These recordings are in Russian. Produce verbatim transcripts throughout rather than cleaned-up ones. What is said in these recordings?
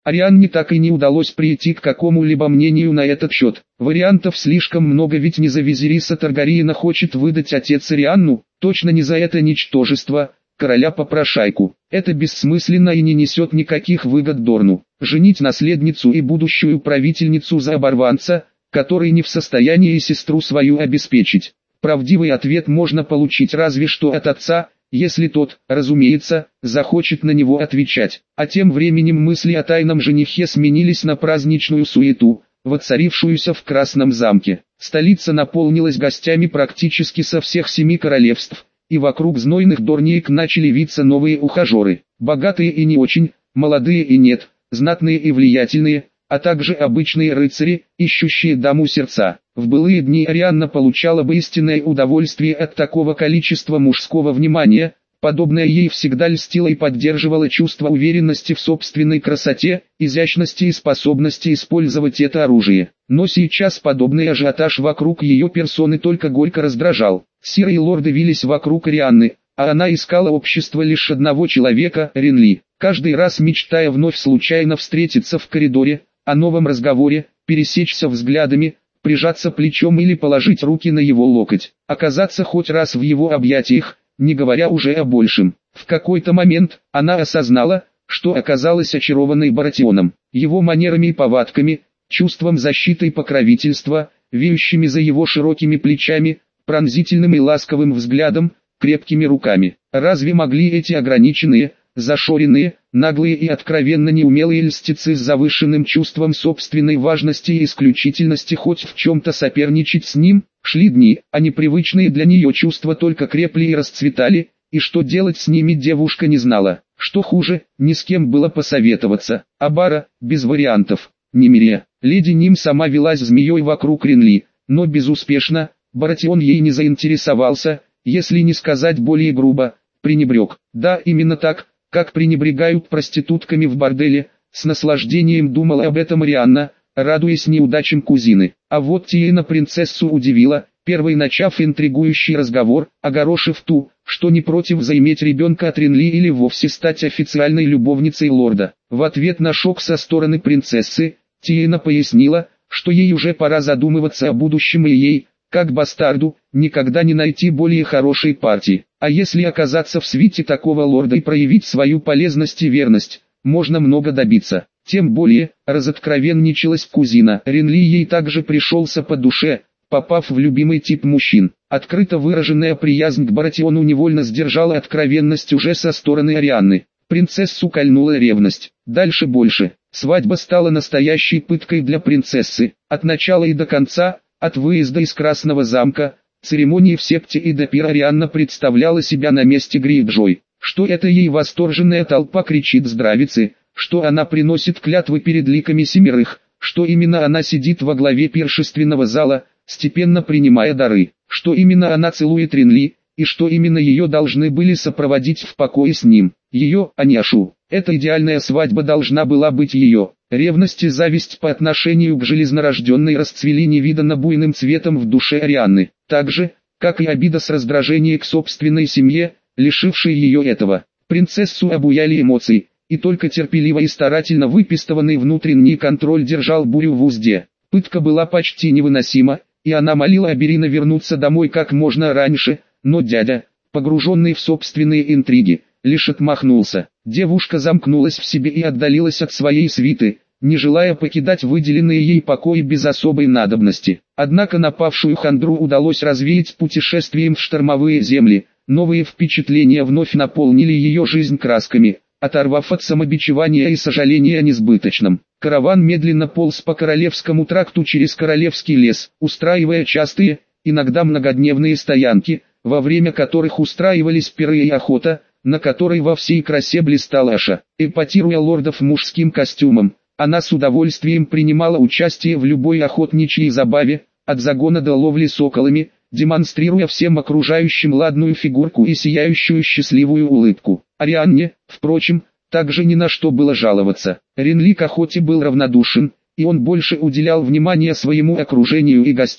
Арианне так и не удалось прийти к какому-либо мнению на этот счет. Вариантов слишком много, ведь не за Визериса Таргариена хочет выдать отец Арианну, точно не за это ничтожество, короля-попрошайку. Это бессмысленно и не несет никаких выгод Дорну. Женить наследницу и будущую правительницу за оборванца, который не в состоянии сестру свою обеспечить. Правдивый ответ можно получить разве что от отца, если тот, разумеется, захочет на него отвечать. А тем временем мысли о тайном женихе сменились на праздничную суету, воцарившуюся в Красном замке. Столица наполнилась гостями практически со всех семи королевств, и вокруг знойных дорниек начали виться новые ухажеры. Богатые и не очень, молодые и нет, знатные и влиятельные, а также обычные рыцари, ищущие даму сердца. В былые дни Арианна получала бы истинное удовольствие от такого количества мужского внимания, подобное ей всегда льстило и поддерживало чувство уверенности в собственной красоте, изящности и способности использовать это оружие. Но сейчас подобный ажиотаж вокруг ее персоны только горько раздражал. Серые лорды вились вокруг Арианны, а она искала общество лишь одного человека, Ренли. Каждый раз мечтая вновь случайно встретиться в коридоре, о новом разговоре, пересечься взглядами, прижаться плечом или положить руки на его локоть, оказаться хоть раз в его объятиях, не говоря уже о большем. В какой-то момент она осознала, что оказалась очарованной Баратионом, его манерами и повадками, чувством защиты и покровительства, веющими за его широкими плечами, пронзительным и ласковым взглядом, крепкими руками. Разве могли эти ограниченные, зашоренные, наглые и откровенно неумелые льстецы с завышенным чувством собственной важности и исключительности хоть в чем-то соперничать с ним? Шли дни, а непривычные для нее чувства только крепли и расцветали, и что делать с ними девушка не знала. Что хуже, ни с кем было посоветоваться. Абара, без вариантов. Немирия. Леди Ним сама велась змеей вокруг Ренли, но безуспешно. Баратион ей не заинтересовался, если не сказать более грубо, пренебрег. Да, именно так, как пренебрегают проститутками в борделе, с наслаждением думала об этом Арианна, радуясь неудачам кузины. А вот Тиена принцессу удивила, первой начав интригующий разговор, огорошив ту, что не против заиметь ребенка от Ренли или вовсе стать официальной любовницей лорда. В ответ на шок со стороны принцессы, Тиена пояснила, что ей уже пора задумываться о будущем и ей, как бастарду, никогда не найти более хорошей партии. А если оказаться в свите такого лорда и проявить свою полезность и верность, можно много добиться. Тем более, разоткровенничалась кузина. Ренли ей также пришелся по душе, попав в любимый тип мужчин. Открыто выраженная приязнь к Баратиону невольно сдержала откровенность уже со стороны Арианны. Принцессу кольнула ревность. Дальше больше. Свадьба стала настоящей пыткой для принцессы. От начала и до конца, от выезда из Красного замка, церемонии в септе и до пира Арианна представляла себя на месте Грейджой. Что это ей восторженная толпа кричит здравицы, что она приносит клятвы перед ликами семерых, что именно она сидит во главе пиршественного зала, степенно принимая дары, что именно она целует Ренли, и что именно ее должны были сопроводить в покое с ним. Ее, а не Ашу. Эта идеальная свадьба должна была быть ее. Ревность и зависть по отношению к железнорожденной расцвели невиданно буйным цветом в душе Арианны, так же, как и обида с раздражением к собственной семье, лишившей ее этого. Принцессу обуяли эмоции, и только терпеливо и старательно выпистыванный внутренний контроль держал бурю в узде. Пытка была почти невыносима, и она молила Аберина вернуться домой как можно раньше, но дядя, погруженный в собственные интриги, лишь отмахнулся. Девушка замкнулась в себе и отдалилась от своей свиты, не желая покидать выделенные ей покои без особой надобности. Однако напавшую хандру удалось развеять путешествием в штормовые земли. Новые впечатления вновь наполнили ее жизнь красками, оторвав от самобичевания и сожаления о несбыточном. Караван медленно полз по Королевскому тракту через Королевский лес, устраивая частые, иногда многодневные стоянки, во время которых устраивались пиры и охота, на которой во всей красе блистала Аша. Эпатируя лордов мужским костюмом, она с удовольствием принимала участие в любой охотничьей забаве, от загона до ловли соколами, демонстрируя всем окружающим ладную фигурку и сияющую счастливую улыбку. Арианне, впрочем, также ни на что было жаловаться. Ренли к охоте был равнодушен, и он больше уделял внимание своему окружению и гостям,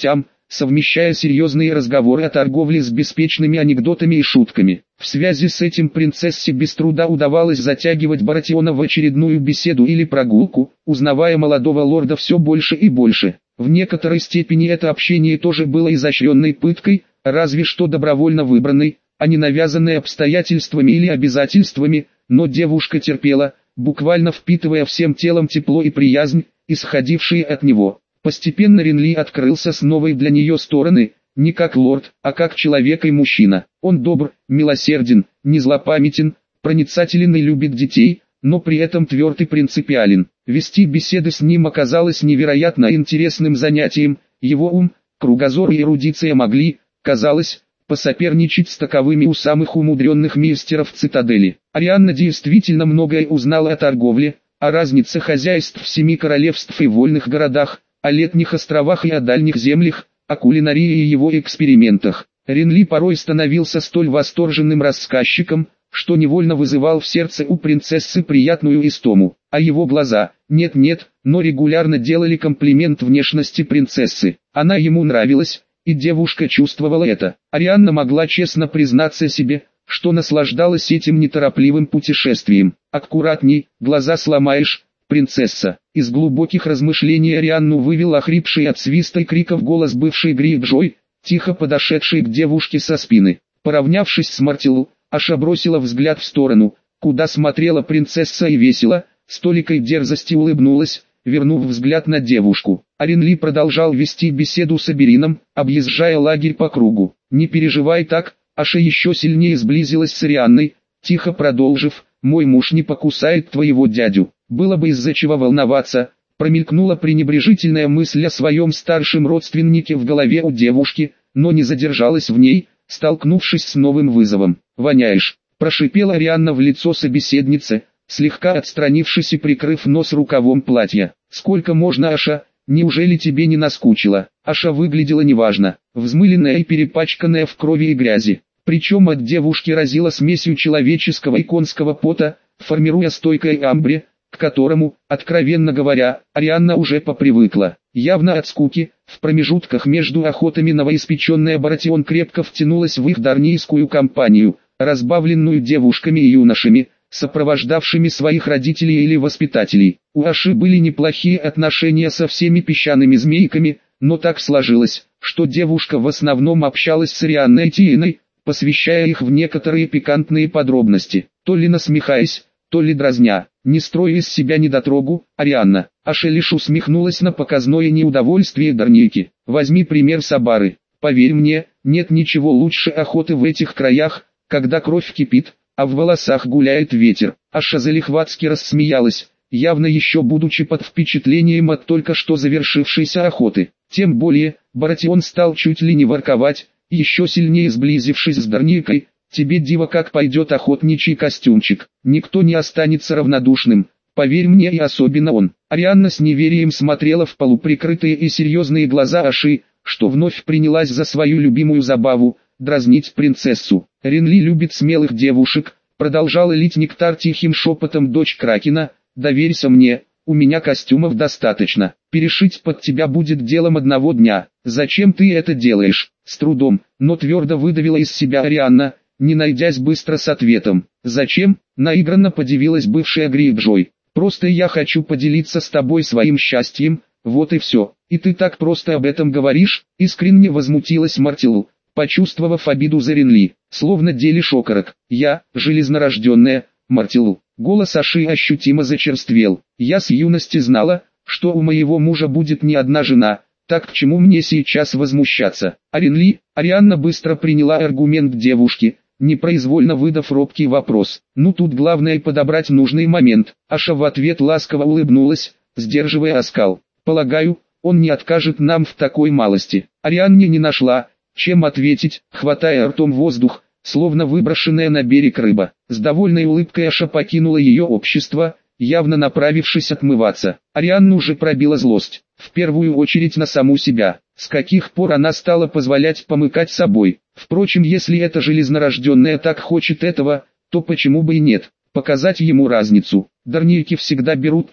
совмещая серьезные разговоры о торговле с беспечными анекдотами и шутками. В связи с этим принцессе без труда удавалось затягивать Баратиона в очередную беседу или прогулку, узнавая молодого лорда все больше и больше. В некоторой степени это общение тоже было изощренной пыткой, разве что добровольно выбранной, а не навязанной обстоятельствами или обязательствами, но девушка терпела, буквально впитывая всем телом тепло и приязнь, исходившие от него. Постепенно Ренли открылся с новой для нее стороны, не как лорд, а как человек и мужчина. Он добр, милосерден, не злопамятен, проницателен и любит детей, но при этом тверд и принципиален. Вести беседы с ним оказалось невероятно интересным занятием, его ум, кругозор и эрудиция могли, казалось, посоперничать с таковыми у самых умудренных мистеров цитадели. Арианна действительно многое узнала о торговле, о разнице хозяйств в семи королевств и вольных городах, о летних островах и о дальних землях, о кулинарии и его экспериментах. Ренли порой становился столь восторженным рассказчиком, что невольно вызывал в сердце у принцессы приятную истому, а его глаза, нет-нет, но регулярно делали комплимент внешности принцессы. Она ему нравилась, и девушка чувствовала это. Арианна могла честно признаться себе, что наслаждалась этим неторопливым путешествием. «Аккуратней, глаза сломаешь, принцесса». Из глубоких размышлений Арианну вывел охрипший от свиста и криков голос бывшей Грейджой, тихо подошедшей к девушке со спины. Поравнявшись с Мартилу, Аша бросила взгляд в сторону, куда смотрела принцесса, и весело, с толикой дерзости улыбнулась, вернув взгляд на девушку. Ренли продолжал вести беседу с Аберином, объезжая лагерь по кругу. «Не переживай так», Аша еще сильнее сблизилась с Арианной, тихо продолжив: «Мой муж не покусает твоего дядю». Было бы из-за чего волноваться, промелькнула пренебрежительная мысль о своем старшем родственнике в голове у девушки, но не задержалась в ней, столкнувшись с новым вызовом. «Воняешь», – прошипела Арианна в лицо собеседницы, слегка отстранившись и прикрыв нос рукавом платья. «Сколько можно, Аша? Неужели тебе не наскучило?» Аша выглядела неважно, взмыленная и перепачканная в крови и грязи. Причем от девушки разило смесью человеческого и конского пота, формируя стойкое амбре, к которому, откровенно говоря, Арианна уже попривыкла. Явно от скуки, в промежутках между охотами новоиспеченная Баратион крепко втянулась в их дарнийскую компанию, разбавленную девушками и юношами, сопровождавшими своих родителей или воспитателей. У Аши были неплохие отношения со всеми песчаными змейками, но так сложилось, что девушка в основном общалась с Арианной и Тиеной, посвящая их в некоторые пикантные подробности, то ли насмехаясь, то ли дразня. «Не строй из себя недотрогу, Арианна». Аша лишь усмехнулась на показное неудовольствие дарнийки. «Возьми пример с Абары. Поверь мне, нет ничего лучше охоты в этих краях, когда кровь кипит, а в волосах гуляет ветер». Аша залихватски рассмеялась, явно еще будучи под впечатлением от только что завершившейся охоты. Тем более, Баратион стал чуть ли не ворковать, еще сильнее сблизившись с дарнийкой. «Тебе, дива, как пойдет охотничий костюмчик. Никто не останется равнодушным, поверь мне, и особенно он». Арианна с неверием смотрела в полуприкрытые и серьезные глаза Аши, что вновь принялась за свою любимую забаву – дразнить принцессу. «Ренли любит смелых девушек», – продолжала лить нектар тихим шепотом дочь Кракена. «Доверься мне, у меня костюмов достаточно. Перешить под тебя будет делом одного дня. Зачем ты это делаешь?» С трудом, но твердо выдавила из себя Арианна, не найдясь быстро с ответом. «Зачем?» – наигранно подивилась бывшая Грейджой. «Просто я хочу поделиться с тобой своим счастьем, вот и все. И ты так просто об этом говоришь?» – искренне возмутилась Мартилу, почувствовав обиду за Ренли. «Словно делишь окорок. Я, железнорожденная, Мартилу». Голос Аши ощутимо зачерствел. «Я с юности знала, что у моего мужа будет не одна жена. Так к чему мне сейчас возмущаться?» А Ренли, Арианна быстро приняла аргумент девушки, непроизвольно выдав робкий вопрос. «Ну тут главное подобрать нужный момент». Аша в ответ ласково улыбнулась, сдерживая оскал. «Полагаю, он не откажет нам в такой малости». Арианне не нашла, чем ответить, хватая ртом воздух, словно выброшенная на берег рыба. С довольной улыбкой Аша покинула ее общество, явно направившись отмываться. Арианну уже пробила злость, в первую очередь на саму себя. С каких пор она стала позволять помыкать собой? Впрочем, если эта железнорожденная так хочет этого, то почему бы и нет? Показать ему разницу. Дарнийки всегда берут то,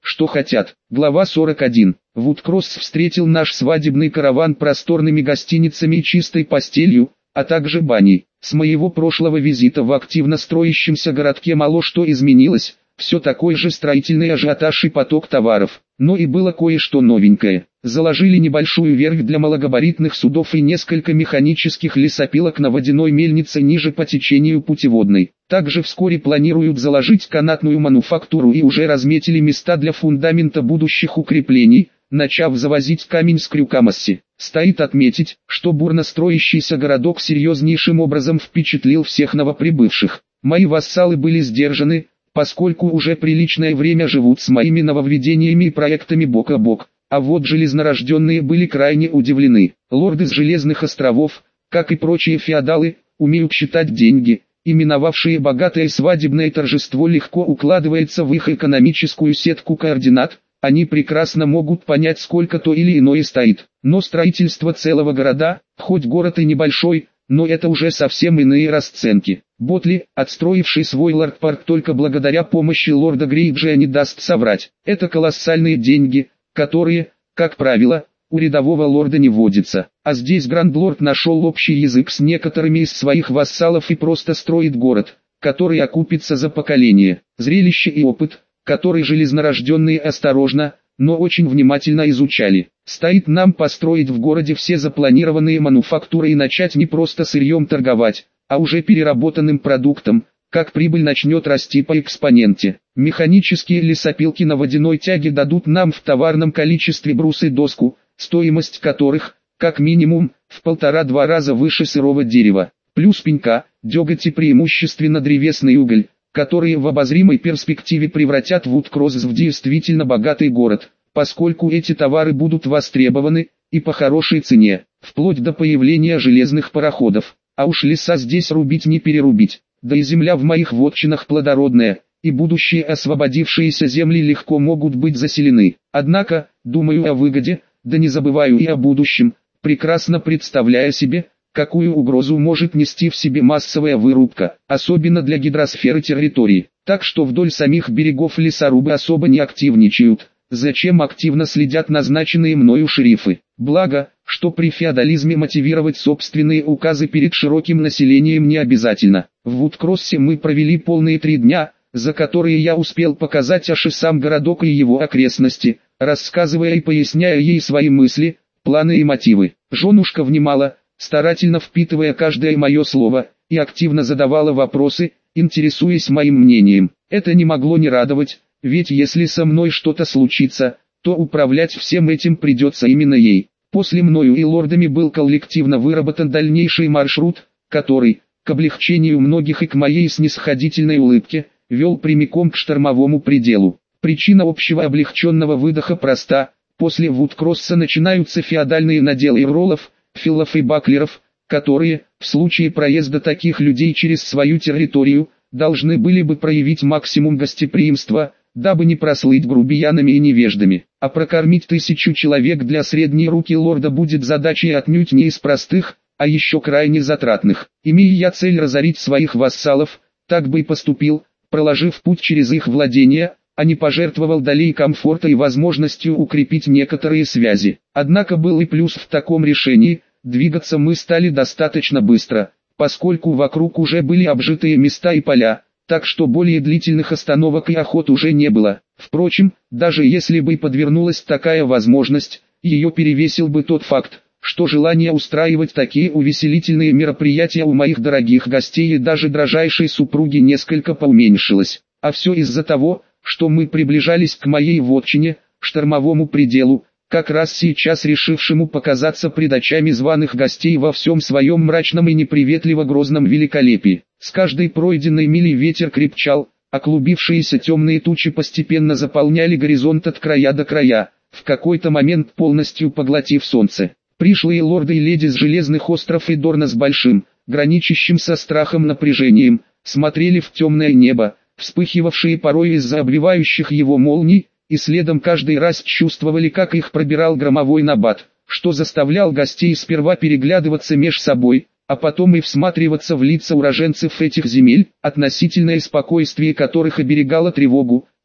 что хотят. Глава сорок один. Вудкросс встретил наш свадебный караван просторными гостиницами и чистой постелью, а также баней. С моего прошлого визита в активно строящемся городке мало что изменилось, все такой же строительный ажиотаж и поток товаров. Но и было кое-что новенькое. Заложили небольшую верфь для малогабаритных судов и несколько механических лесопилок на водяной мельнице ниже по течению путеводной. Также вскоре планируют заложить канатную мануфактуру и уже разметили места для фундамента будущих укреплений, начав завозить камень с Крюкамасси. Стоит отметить, что бурно строящийся городок серьезнейшим образом впечатлил всех новоприбывших. Мои вассалы были сдержаны, поскольку уже приличное время живут с моими нововведениями и проектами бок о бок, а вот железнорожденные были крайне удивлены. Лорды с Железных островов, как и прочие феодалы, умеют считать деньги, именовавшие богатое свадебное торжество легко укладывается в их экономическую сетку координат. Они прекрасно могут понять, сколько то или иное стоит. Но строительство целого города, хоть город и небольшой, но это уже совсем иные расценки. Ботли, отстроивший свой лорд-парк только благодаря помощи лорда Грейджия, не даст соврать. Это колоссальные деньги, которые, как правило, у рядового лорда не водятся. А здесь грандлорд нашел общий язык с некоторыми из своих вассалов и просто строит город, который окупится за поколение. Зрелище и опыт, который железнорожденные осторожно, но очень внимательно изучали. Стоит нам построить в городе все запланированные мануфактуры и начать не просто сырьем торговать, а уже переработанным продуктом, как прибыль начнет расти по экспоненте. Механические лесопилки на водяной тяге дадут нам в товарном количестве брус и доску, стоимость которых, как минимум, в полтора-два раза выше сырого дерева. Плюс пенька, деготь и преимущественно древесный уголь, которые в обозримой перспективе превратят Вудкросс в действительно богатый город, поскольку эти товары будут востребованы, и по хорошей цене, вплоть до появления железных пароходов. А уж леса здесь рубить не перерубить, да и земля в моих вотчинах плодородная, и будущие освободившиеся земли легко могут быть заселены. Однако, думаю о выгоде, да не забываю и о будущем, прекрасно представляя себе, какую угрозу может нести в себе массовая вырубка, особенно для гидросферы территории. Так что вдоль самих берегов лесорубы особо не активничают, зачем активно следят назначенные мною шерифы. Благо, что при феодализме мотивировать собственные указы перед широким населением не обязательно. В Вудкроссе мы провели полные три дня, за которые я успел показать аж и сам городок и его окрестности, рассказывая и поясняя ей свои мысли, планы и мотивы. Женушка внимала, старательно впитывая каждое мое слово, и активно задавала вопросы, интересуясь моим мнением. Это не могло не радовать, ведь если со мной что-то случится, то управлять всем этим придется именно ей. После мною и лордами был коллективно выработан дальнейший маршрут, который, к облегчению многих и к моей снисходительной улыбке, вел прямиком к штормовому пределу. Причина общего облегченного выдоха проста: после Вудкросса начинаются феодальные наделы роллов, филлов и баклеров, которые, в случае проезда таких людей через свою территорию, должны были бы проявить максимум гостеприимства, дабы не прослыть грубиянами и невеждами. А прокормить тысячу человек для средней руки лорда будет задачей отнюдь не из простых, а еще крайне затратных. Имея я цель разорить своих вассалов, так бы и поступил, проложив путь через их владения, а не пожертвовал долей комфорта и возможностью укрепить некоторые связи. Однако был и плюс в таком решении: двигаться мы стали достаточно быстро, поскольку вокруг уже были обжитые места и поля, так что более длительных остановок и охот уже не было. Впрочем, даже если бы подвернулась такая возможность, ее перевесил бы тот факт, что желание устраивать такие увеселительные мероприятия у моих дорогих гостей и даже дрожайшей супруги несколько поуменьшилось. А все из-за того, что мы приближались к моей вотчине, штормовому пределу, как раз сейчас решившему показаться пред очами званых гостей во всем своем мрачном и неприветливо грозном великолепии. С каждой пройденной мили ветер крепчал, а клубившиеся темные тучи постепенно заполняли горизонт от края до края, в какой-то момент полностью поглотив солнце. Пришлые лорды и леди с Железных остров и Дорна с большим, граничащим со страхом напряжением, смотрели в темное небо, вспыхивавшие порой из-за обвивающих его молний, и следом каждый раз чувствовали, как их пробирал громовой набат, что заставлял гостей сперва переглядываться меж собой, а потом и всматриваться в лица уроженцев этих земель, относительное спокойствие которых оберегало тревогу,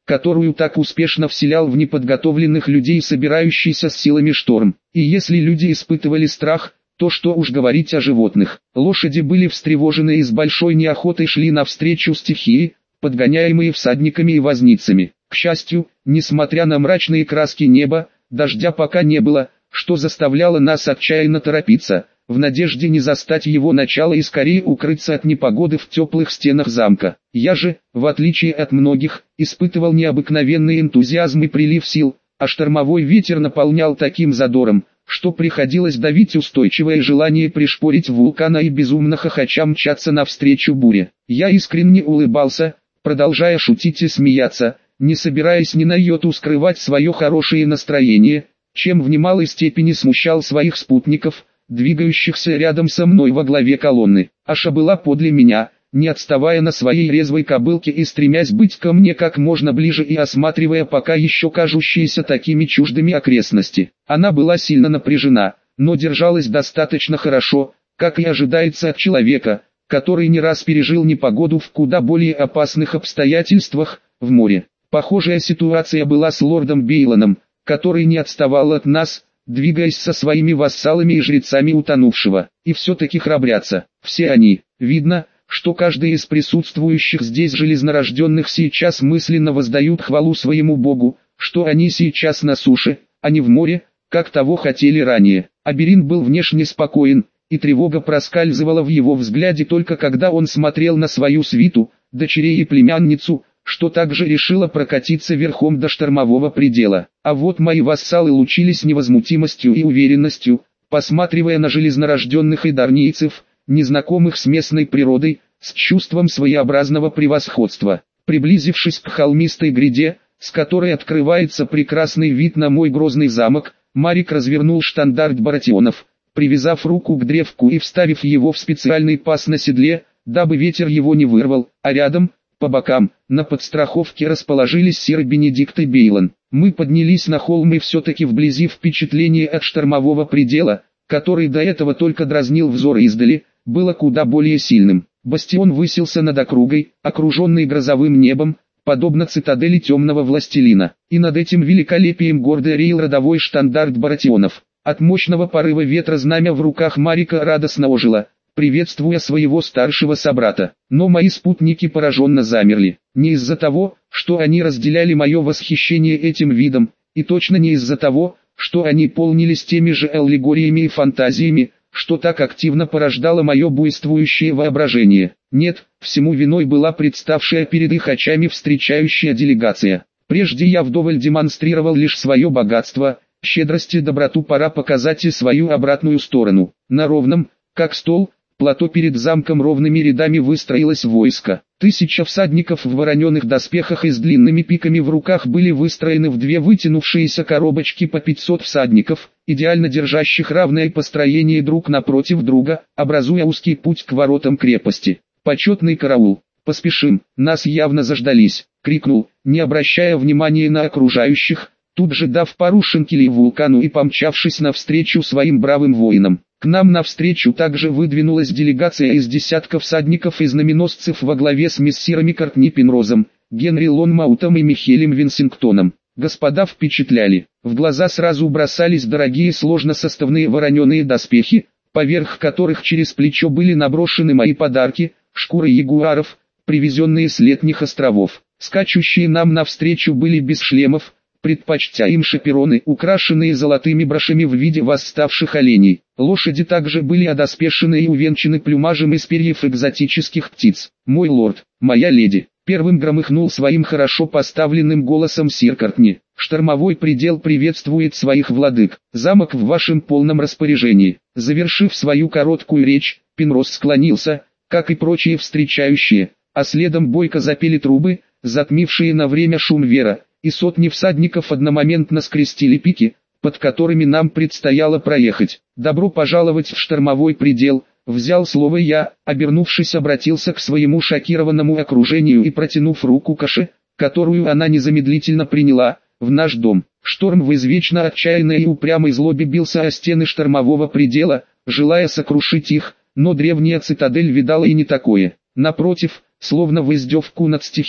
которую так успешно вселял в неподготовленных людей собирающийся с силами шторм. И если люди испытывали страх, то что уж говорить о животных. Лошади были встревожены и с большой неохотой шли навстречу стихии, подгоняемые всадниками и возницами. К счастью, несмотря на мрачные краски неба, дождя пока не было, что заставляло нас отчаянно торопиться, в надежде не застать его начало и скорее укрыться от непогоды в теплых стенах замка. Я же, в отличие от многих, испытывал необыкновенный энтузиазм и прилив сил, а штормовой ветер наполнял таким задором, что приходилось давить устойчивое желание пришпорить вулкана и безумно хохоча мчаться навстречу буре. Я искренне улыбался, продолжая шутить и смеяться, не собираясь ни на йоту скрывать свое хорошее настроение, чем в немалой степени смущал своих спутников, двигающихся рядом со мной во главе колонны. Аша была подле меня, не отставая на своей резвой кобылке и стремясь быть ко мне как можно ближе и осматривая пока еще кажущиеся такими чуждыми окрестности. Она была сильно напряжена, но держалась достаточно хорошо, как и ожидается от человека, который не раз пережил непогоду в куда более опасных обстоятельствах, в море. Похожая ситуация была с лордом Бейлоном, который не отставал от нас, двигаясь со своими вассалами и жрецами утонувшего, и все-таки храбрятся. Все они, видно, что каждый из присутствующих здесь железнорожденных сейчас мысленно воздают хвалу своему богу, что они сейчас на суше, а не в море, как того хотели ранее. Аберин был внешне спокоен, и тревога проскальзывала в его взгляде только когда он смотрел на свою свиту, дочерей и племянницу, что также решила прокатиться верхом до штормового предела. А вот мои вассалы лучились невозмутимостью и уверенностью, посматривая на железнорожденных идарнийцев, незнакомых с местной природой, с чувством своеобразного превосходства. Приблизившись к холмистой гряде, с которой открывается прекрасный вид на мой грозный замок, Марик развернул штандарт Баратионов, привязав руку к древку и вставив его в специальный паз на седле, дабы ветер его не вырвал, а рядом, по бокам, на подстраховке расположились сир Бенедикт и Бейлон. Мы поднялись на холм и все-таки вблизи впечатление от штормового предела, который до этого только дразнил взор издали, было куда более сильным. Бастион высился над округой, окруженный грозовым небом, подобно цитадели темного властелина, и над этим великолепием гордо реял родовой штандарт Баратионов. От мощного порыва ветра знамя в руках Марика радостно ожило, приветствуя своего старшего собрата. Но мои спутники пораженно замерли, не из-за того, что они разделяли мое восхищение этим видом, и точно не из-за того, что они полнились теми же аллегориями и фантазиями, что так активно порождало мое буйствующее воображение. Нет, всему виной была представшая перед их очами встречающая делегация. Прежде я вдоволь демонстрировал лишь свое богатство, щедрость и доброту, пора показать и свою обратную сторону. На ровном, как стол, плато перед замком ровными рядами выстроилось войско. Тысяча всадников в вороненых доспехах и с длинными пиками в руках были выстроены в две вытянувшиеся коробочки по пятьсот всадников, идеально держащих равное построение друг напротив друга, образуя узкий путь к воротам крепости. «Почетный караул! Поспешим, нас явно заждались!» — крикнул, не обращая внимания на окружающих, тут же дав пару шинкелей вулкану и помчавшись навстречу своим бравым воинам. К нам навстречу также выдвинулась делегация из десятка всадников и знаменосцев во главе с мессирами Кортни Пенрозом, Генри Лонмаутом и Михелем Винсингтоном. Господа впечатляли, в глаза сразу бросались дорогие сложносоставные вороненые доспехи, поверх которых через плечо были наброшены мои подарки, шкуры ягуаров, привезенные с летних островов. Скачущие нам навстречу были без шлемов, предпочтя им шапероны, украшенные золотыми брошами в виде восставших оленей. Лошади также были одоспешены и увенчаны плюмажем из перьев экзотических птиц. «Мой лорд, моя леди», — первым громыхнул своим хорошо поставленным голосом сир Кортни. «Штормовой предел приветствует своих владык. Замок в вашем полном распоряжении». Завершив свою короткую речь, Пенроз склонился, как и прочие встречающие, а следом бойко запели трубы, затмившие на время шум вера, и сотни всадников одномоментно скрестили пики, под которыми нам предстояло проехать. «Добро пожаловать в штормовой предел», — взял слово я, обернувшись обратился к своему шокированному окружению и протянув руку к Аше, которую она незамедлительно приняла, в наш дом. Шторм в извечно отчаянной и упрямой злобе бился о стены штормового предела, желая сокрушить их, но древняя цитадель видала и не такое. Напротив, словно в издевку над стихией,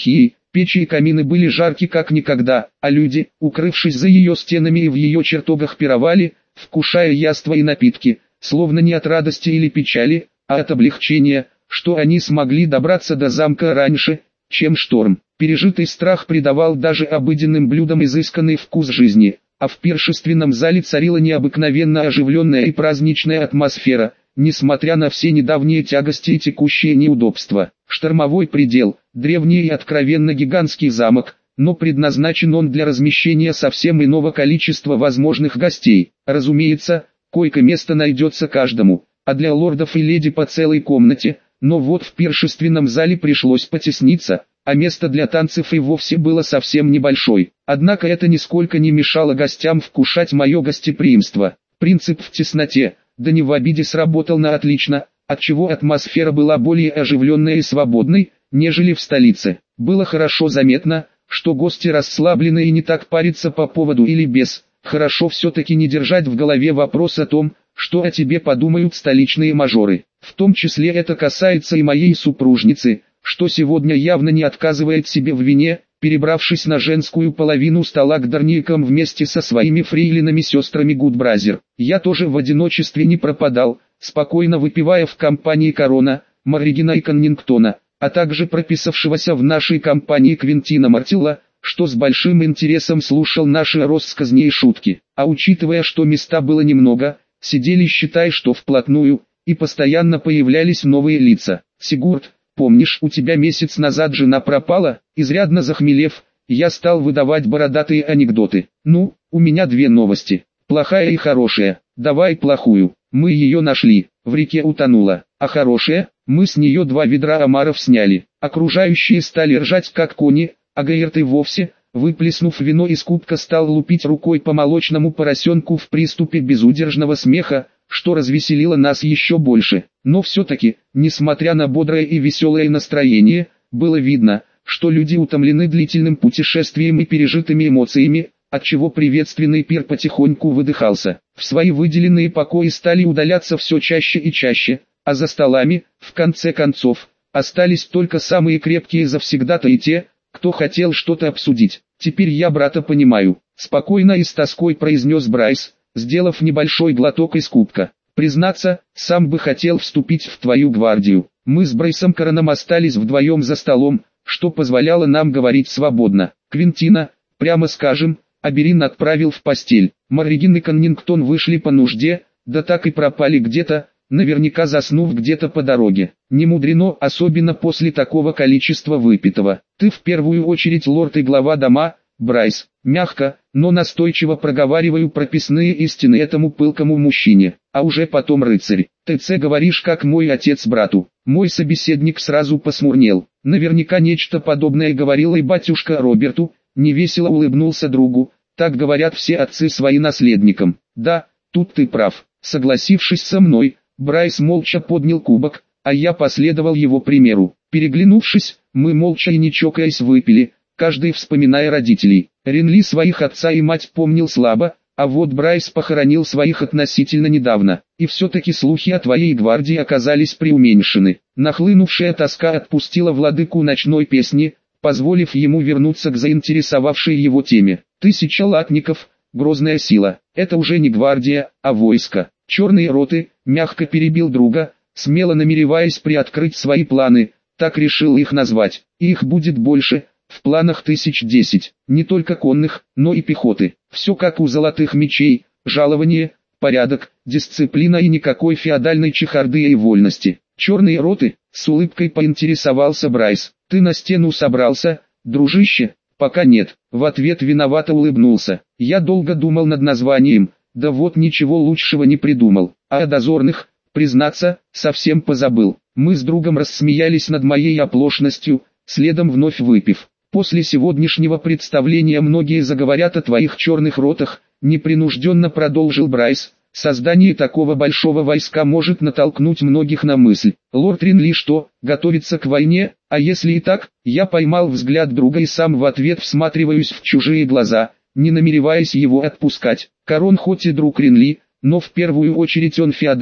Печи и камины были жарки как никогда, а люди, укрывшись за ее стенами и в ее чертогах, пировали, вкушая яства и напитки, словно не от радости или печали, а от облегчения, что они смогли добраться до замка раньше, чем шторм. Пережитый страх придавал даже обыденным блюдам изысканный вкус жизни, а в пиршественном зале царила необыкновенно оживленная и праздничная атмосфера, несмотря на все недавние тягости и текущие неудобства. Штормовой предел, древний и откровенно гигантский замок, но предназначен он для размещения совсем иного количества возможных гостей. Разумеется, койко-место найдется каждому, а для лордов и леди по целой комнате, но вот в пиршественном зале пришлось потесниться, а место для танцев и вовсе было совсем небольшой. Однако это нисколько не мешало гостям вкушать мое гостеприимство. Принцип в тесноте, да не в обиде, сработал на отлично, отчего атмосфера была более оживленной и свободной, нежели в столице. Было хорошо заметно, что гости расслаблены и не так парятся по поводу или без. Хорошо все-таки не держать в голове вопрос о том, что о тебе подумают столичные мажоры. В том числе это касается и моей супружницы, что сегодня явно не отказывает себе в вине, перебравшись на женскую половину стола к дарникам вместе со своими фрейлинами сестрами Гудбразер. Я тоже в одиночестве не пропадал, спокойно выпивая в компании Корона, Морригина и Коннингтона, а также прописавшегося в нашей компании Квинтина Мартилла, что с большим интересом слушал наши россказни и шутки. А учитывая, что места было немного, сидели, считай, что вплотную, и постоянно появлялись новые лица. Сигурд, помнишь, у тебя месяц назад жена пропала? Изрядно захмелев, я стал выдавать бородатые анекдоты. Ну, у меня две новости, плохая и хорошая. Давай плохую. Мы ее нашли, в реке утонула. А хорошая, мы с нее два ведра омаров сняли. Окружающие стали ржать как кони, а Гаэрт и вовсе, выплеснув вино из кубка, стал лупить рукой по молочному поросенку в приступе безудержного смеха, что развеселило нас еще больше. Но все-таки, несмотря на бодрое и веселое настроение, было видно, что люди утомлены длительным путешествием и пережитыми эмоциями, отчего приветственный пир потихоньку выдыхался. В свои выделенные покои стали удаляться все чаще и чаще, а за столами, в конце концов, остались только самые крепкие завсегдатаи и те, кто хотел что-то обсудить. «Теперь я брата понимаю», — спокойно и с тоской произнес Брайс, сделав небольшой глоток из кубка. «Признаться, сам бы хотел вступить в твою гвардию». Мы с Брайсом Короном остались вдвоем за столом, что позволяло нам говорить свободно. Квинтина, прямо скажем, Аберин отправил в постель. Морригин и Коннингтон вышли по нужде, да так и пропали где-то, наверняка заснув где-то по дороге. Не мудрено, особенно после такого количества выпитого. Ты в первую очередь лорд и глава дома, Брайс. Мягко, но настойчиво проговариваю прописные истины этому пылкому мужчине, а уже потом рыцарь. ТЦ говоришь как мой отец брату. Мой собеседник сразу посмурнел. Наверняка нечто подобное говорил и батюшка Роберту, невесело улыбнулся другу. Так говорят все отцы своим наследникам. Да, тут ты прав. Согласившись со мной, Брайс молча поднял кубок, а я последовал его примеру. Переглянувшись, мы молча и не чокаясь выпили, каждый вспоминая родителей. Ренли своих отца и мать помнил слабо, а вот Брайс похоронил своих относительно недавно. И все-таки слухи о твоей гвардии оказались преуменьшены. Нахлынувшая тоска отпустила владыку ночной песни, позволив ему вернуться к заинтересовавшей его теме. Тысяча латников, грозная сила. Это уже не гвардия, а войско. Черные роты, мягко перебил друга, смело намереваясь приоткрыть свои планы, так решил их назвать. И их будет больше, в планах тысяч десять, не только конных, но и пехоты. Все как у золотых мечей, жалование, порядок, дисциплина и никакой феодальной чехарды и вольности. Черные роты, с улыбкой поинтересовался Брайс. Ты на стену собрался, дружище? Пока нет. В ответ виновато улыбнулся. Я долго думал над названием, да вот ничего лучшего не придумал. А о дозорных, признаться, совсем позабыл. Мы с другом рассмеялись над моей оплошностью, следом вновь выпив. После сегодняшнего представления многие заговорят о твоих черных ротах, непринужденно продолжил Брайс. Создание такого большого войска может натолкнуть многих на мысль. Лорд Ренли что, готовится к войне? А если и так? Я поймал взгляд друга и сам в ответ всматриваюсь в чужие глаза, не намереваясь его отпускать. Корон хоть и друг Ренли, но в первую очередь он феодал,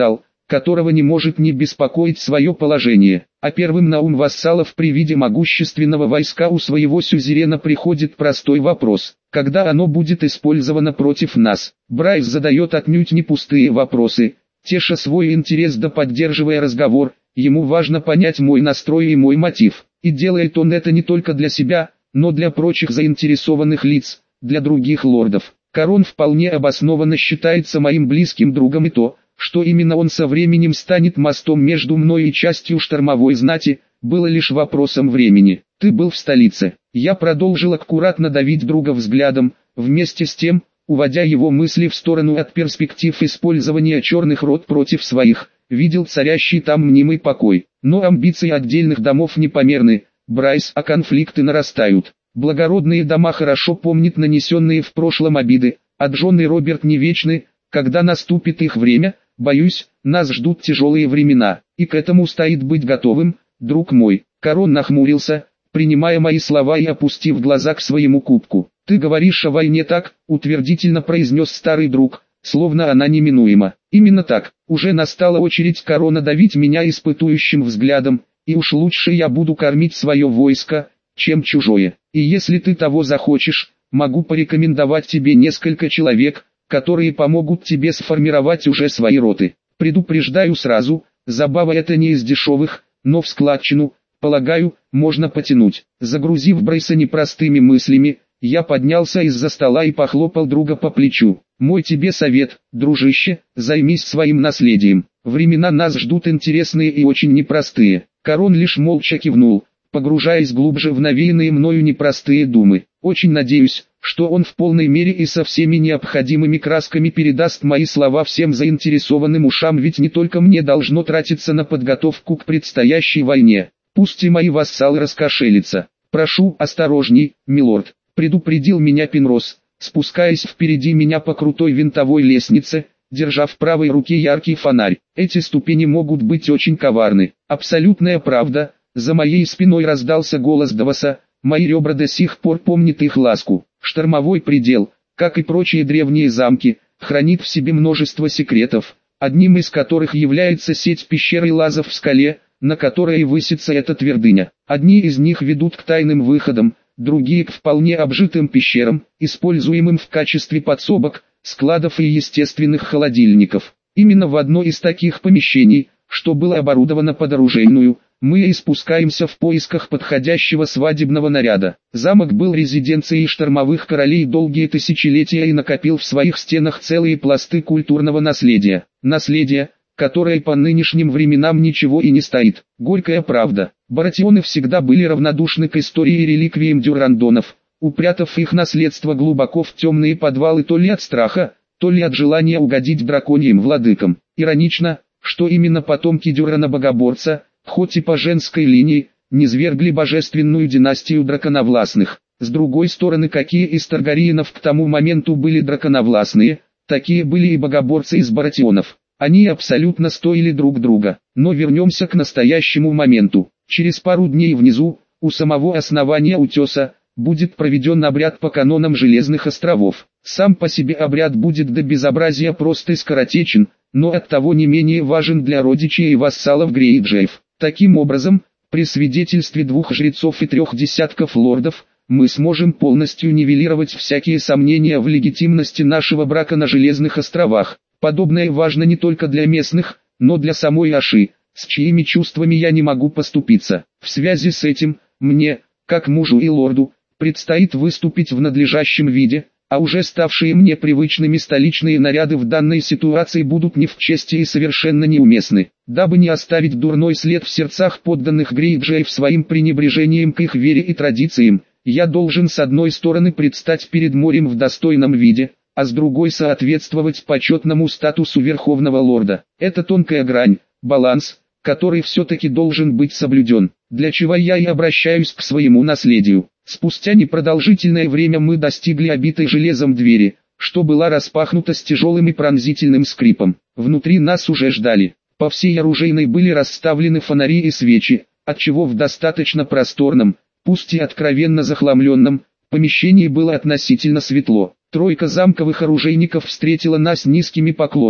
которого не может не беспокоить свое положение. А первым на ум вассалов при виде могущественного войска у своего сюзерена приходит простой вопрос: когда оно будет использовано против нас? Брайс задает отнюдь не пустые вопросы, теша свой интерес да поддерживая разговор. Ему важно понять мой настрой и мой мотив, и делает он это не только для себя, но для прочих заинтересованных лиц, для других лордов. Корон вполне обоснованно считается моим близким другом, и то, что именно он со временем станет мостом между мной и частью штормовой знати, было лишь вопросом времени. Ты был в столице. Я продолжил аккуратно давить друга взглядом, вместе с тем, уводя его мысли в сторону от перспектив использования черных род против своих. Видел царящий там мнимый покой. Но амбиции отдельных домов непомерны, Брайс, а конфликты нарастают. Благородные дома хорошо помнят нанесенные в прошлом обиды, а Джон и Роберт не вечны. Когда наступит их время, боюсь, нас ждут тяжелые времена, и к этому стоит быть готовым, друг мой. Корон нахмурился, принимая мои слова и опустив глаза к своему кубку. «Ты говоришь о войне так», — утвердительно произнес старый друг, словно она неминуема. «Именно так. Уже настала очередь Корона давить меня испытующим взглядом, и уж лучше я буду кормить свое войско, чем чужое. И если ты того захочешь, могу порекомендовать тебе несколько человек, которые помогут тебе сформировать уже свои роты. Предупреждаю сразу, забава это не из дешевых, но в складчину, полагаю, можно потянуть». Загрузив Брайса непростыми мыслями, я поднялся из-за стола и похлопал друга по плечу. «Мой тебе совет, дружище, займись своим наследием. Времена нас ждут интересные и очень непростые». Корон лишь молча кивнул, погружаясь глубже в навеянные мною непростые думы. «Очень надеюсь, что он в полной мере и со всеми необходимыми красками передаст мои слова всем заинтересованным ушам, ведь не только мне должно тратиться на подготовку к предстоящей войне. Пусть и мои вассалы раскошелятся. Прошу, осторожней, милорд», — предупредил меня Пенрос, спускаясь впереди меня по крутой винтовой лестнице, держа в правой руке яркий фонарь. «Эти ступени могут быть очень коварны». «Абсолютная правда», — за моей спиной раздался голос Даваса, «мои ребра до сих пор помнят их ласку». Штормовой предел, как и прочие древние замки, хранит в себе множество секретов, одним из которых является сеть пещер и лазов в скале, на которой высится эта твердыня. Одни из них ведут к тайным выходам, другие к вполне обжитым пещерам, используемым в качестве подсобок, складов и естественных холодильников. Именно в одно из таких помещений, что было оборудовано под оружейную, мы и спускаемся в поисках подходящего свадебного наряда. Замок был резиденцией штормовых королей долгие тысячелетия и накопил в своих стенах целые пласты культурного наследия. Наследие, которое по нынешним временам ничего и не стоит. Горькая правда. Баратионы всегда были равнодушны к истории и реликвиям дюрандонов, упрятав их наследство глубоко в темные подвалы то ли от страха, то ли от желания угодить драконьим владыкам. Иронично, что именно потомки Дюрана-богоборца, хоть и по женской линии, низвергли божественную династию драконовластных. С другой стороны, какие из Таргариенов к тому моменту были драконовластные, такие были и богоборцы из Баратионов. Они абсолютно стоили друг друга. Но вернемся к настоящему моменту. Через пару дней внизу, у самого основания утеса, будет проведен обряд по канонам Железных островов. Сам по себе обряд будет до безобразия прост и скоротечен, но оттого не менее важен для родичей и вассалов Грейджеев. Таким образом, при свидетельстве двух жрецов и трех десятков лордов, мы сможем полностью нивелировать всякие сомнения в легитимности нашего брака на Железных островах. Подобное важно не только для местных, но для самой Аши, с чьими чувствами я не могу поступиться. В связи с этим, мне, как мужу и лорду, предстоит выступить в надлежащем виде, а уже ставшие мне привычными столичные наряды в данной ситуации будут не в чести и совершенно неуместны. Дабы не оставить дурной след в сердцах подданных Грейджеев своим пренебрежением к их вере и традициям, я должен с одной стороны предстать перед морем в достойном виде, а с другой соответствовать почетному статусу Верховного Лорда. Это тонкая грань, баланс, который все-таки должен быть соблюден, для чего я и обращаюсь к своему наследию. Спустя непродолжительное время мы достигли обитой железом двери, что была распахнута с тяжелым и пронзительным скрипом. Внутри нас уже ждали. По всей оружейной были расставлены фонари и свечи, отчего в достаточно просторном, пусть и откровенно захламленном, помещении было относительно светло. Тройка замковых оружейников встретила нас низкими поклонами,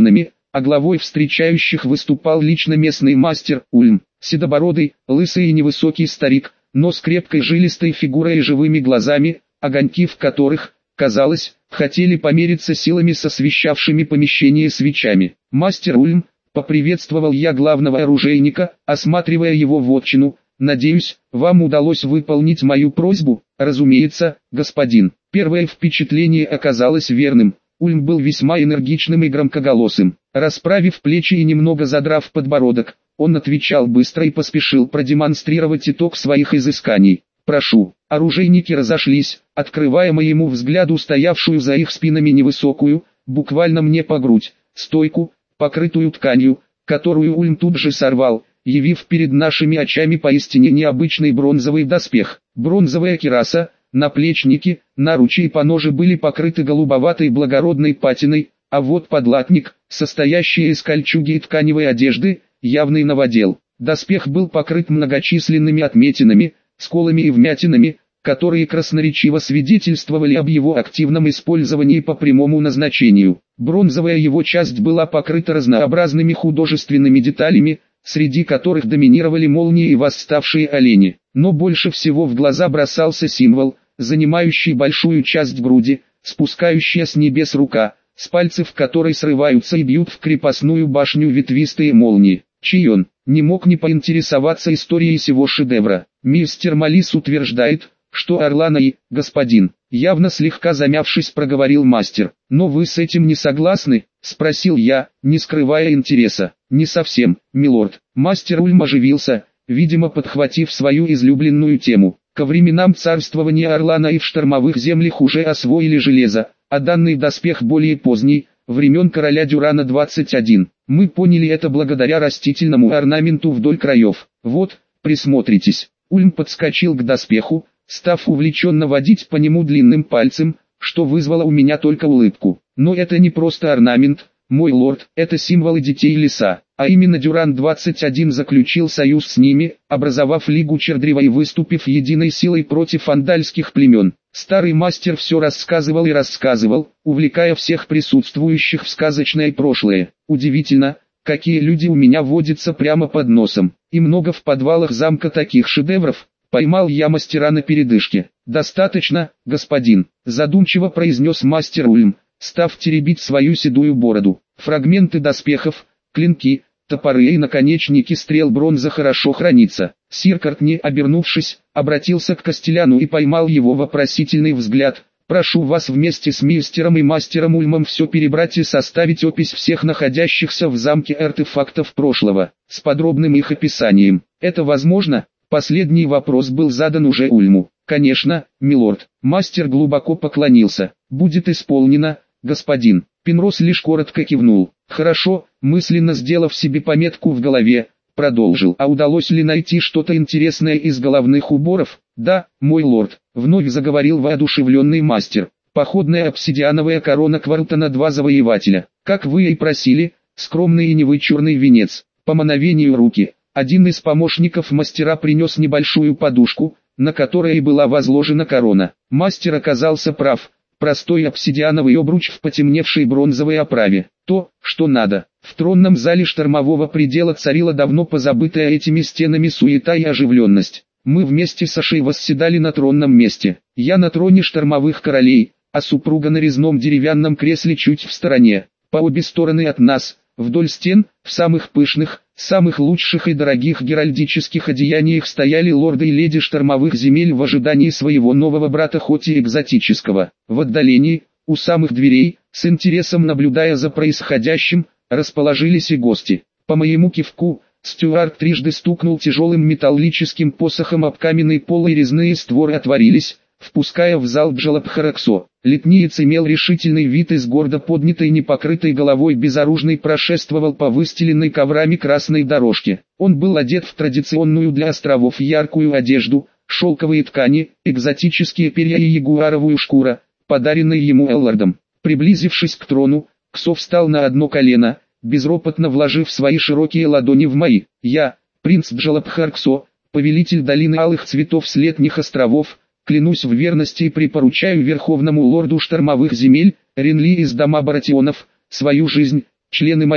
а главой встречающих выступал лично местный мастер Ульм, седобородый, лысый и невысокий старик, но с крепкой жилистой фигурой и живыми глазами, огоньки в которых, казалось, хотели помериться силами с освещавшими помещение свечами. «Мастер Ульм», — поприветствовал я главного оружейника, осматривая его вотчину, — «надеюсь, вам удалось выполнить мою просьбу?» «Разумеется, господин». Первое впечатление оказалось верным. Ульм был весьма энергичным и громкоголосым. Расправив плечи и немного задрав подбородок, он отвечал быстро и поспешил продемонстрировать итог своих изысканий. «Прошу». Оружейники разошлись, открывая моему взгляду стоявшую за их спинами невысокую, буквально мне по грудь, стойку, покрытую тканью, которую Ульм тут же сорвал, явив перед нашими очами поистине необычный бронзовый доспех. Бронзовая кираса, наплечники, наручи и поножи были покрыты голубоватой благородной патиной, а вот подлатник, состоящий из кольчуги и тканевой одежды, явный новодел. Доспех был покрыт многочисленными отметинами, сколами и вмятинами, которые красноречиво свидетельствовали об его активном использовании по прямому назначению. Бронзовая его часть была покрыта разнообразными художественными деталями, среди которых доминировали молнии и восставшие олени. Но больше всего в глаза бросался символ, занимающий большую часть груди, спускающая с небес рука, с пальцев которой срываются и бьют в крепостную башню ветвистые молнии. Чион не мог не поинтересоваться историей сего шедевра. Мистер Малис утверждает, что Орлана и, господин, явно слегка замявшись проговорил мастер. «Но вы с этим не согласны?» — спросил я, не скрывая интереса. «Не совсем, милорд». Мастер Ульм оживился, видимо подхватив свою излюбленную тему. Ко временам царствования Орлана и в штормовых землях уже освоили железо, а данный доспех более поздний, времен короля Дюрана двадцать один. Мы поняли это благодаря растительному орнаменту вдоль краев. Вот, присмотритесь. Ульм подскочил к доспеху, став увлеченно водить по нему длинным пальцем, что вызвало у меня только улыбку. Но это не просто орнамент, мой лорд, это символы детей леса, а именно Дюран двадцать один заключил союз с ними, образовав Лигу Чердрева и выступив единой силой против андальских племен. Старый мастер все рассказывал и рассказывал, увлекая всех присутствующих в сказочное прошлое. Удивительно, какие люди у меня водятся прямо под носом, и много в подвалах замка таких шедевров. Поймал я мастера на передышке. «Достаточно, господин», — задумчиво произнес мастер Ульм, став теребить свою седую бороду. «Фрагменты доспехов, клинки, топоры и наконечники стрел бронза хорошо хранится». Сир Кортни, обернувшись, обратился к Костеляну и поймал его вопросительный взгляд. «Прошу вас вместе с мистером и мастером Ульмом все перебрать и составить опись всех находящихся в замке артефактов прошлого, с подробным их описанием. Это возможно?» Последний вопрос был задан уже Ульму. «Конечно, милорд». Мастер глубоко поклонился. «Будет исполнено, господин». Пенрос лишь коротко кивнул. «Хорошо», мысленно сделав себе пометку в голове, продолжил. «А удалось ли найти что-то интересное из головных уборов?» «Да, мой лорд», вновь заговорил воодушевленный мастер. «Походная обсидиановая корона Квартана два завоевателя. Как вы и просили, скромный и невычурный венец. По мановению руки». Один из помощников мастера принес небольшую подушку, на которой и была возложена корона. Мастер оказался прав. Простой обсидиановый обруч в потемневшей бронзовой оправе. То, что надо. В тронном зале штормового предела царила давно позабытая этими стенами суета и оживленность. Мы вместе с Ашей восседали на тронном месте. Я на троне штормовых королей, а супруга на резном деревянном кресле чуть в стороне. По обе стороны от нас, вдоль стен, в самых пышных, самых лучших и дорогих геральдических одеяниях стояли лорды и леди штормовых земель в ожидании своего нового брата хоть и экзотического. В отдалении, у самых дверей, с интересом наблюдая за происходящим, расположились и гости. По моему кивку, Стюарт трижды стукнул тяжелым металлическим посохом об каменный пол и резные створы отворились, впуская в зал Джалабхараксо. Летниец имел решительный вид и с гордо поднятой непокрытой головой безоружный прошествовал по выстеленной коврами красной дорожке. Он был одет в традиционную для островов яркую одежду, шелковые ткани, экзотические перья и ягуаровую шкура, подаренные ему Эллардом. Приблизившись к трону, Ксо встал на одно колено, безропотно вложив свои широкие ладони в мои. «Я, принц Джалабхар-Ксо, повелитель долины алых цветов с летних островов, клянусь в верности и припоручаю верховному лорду штормовых земель, Ренли из дома Баратионов, свою жизнь, члены мои,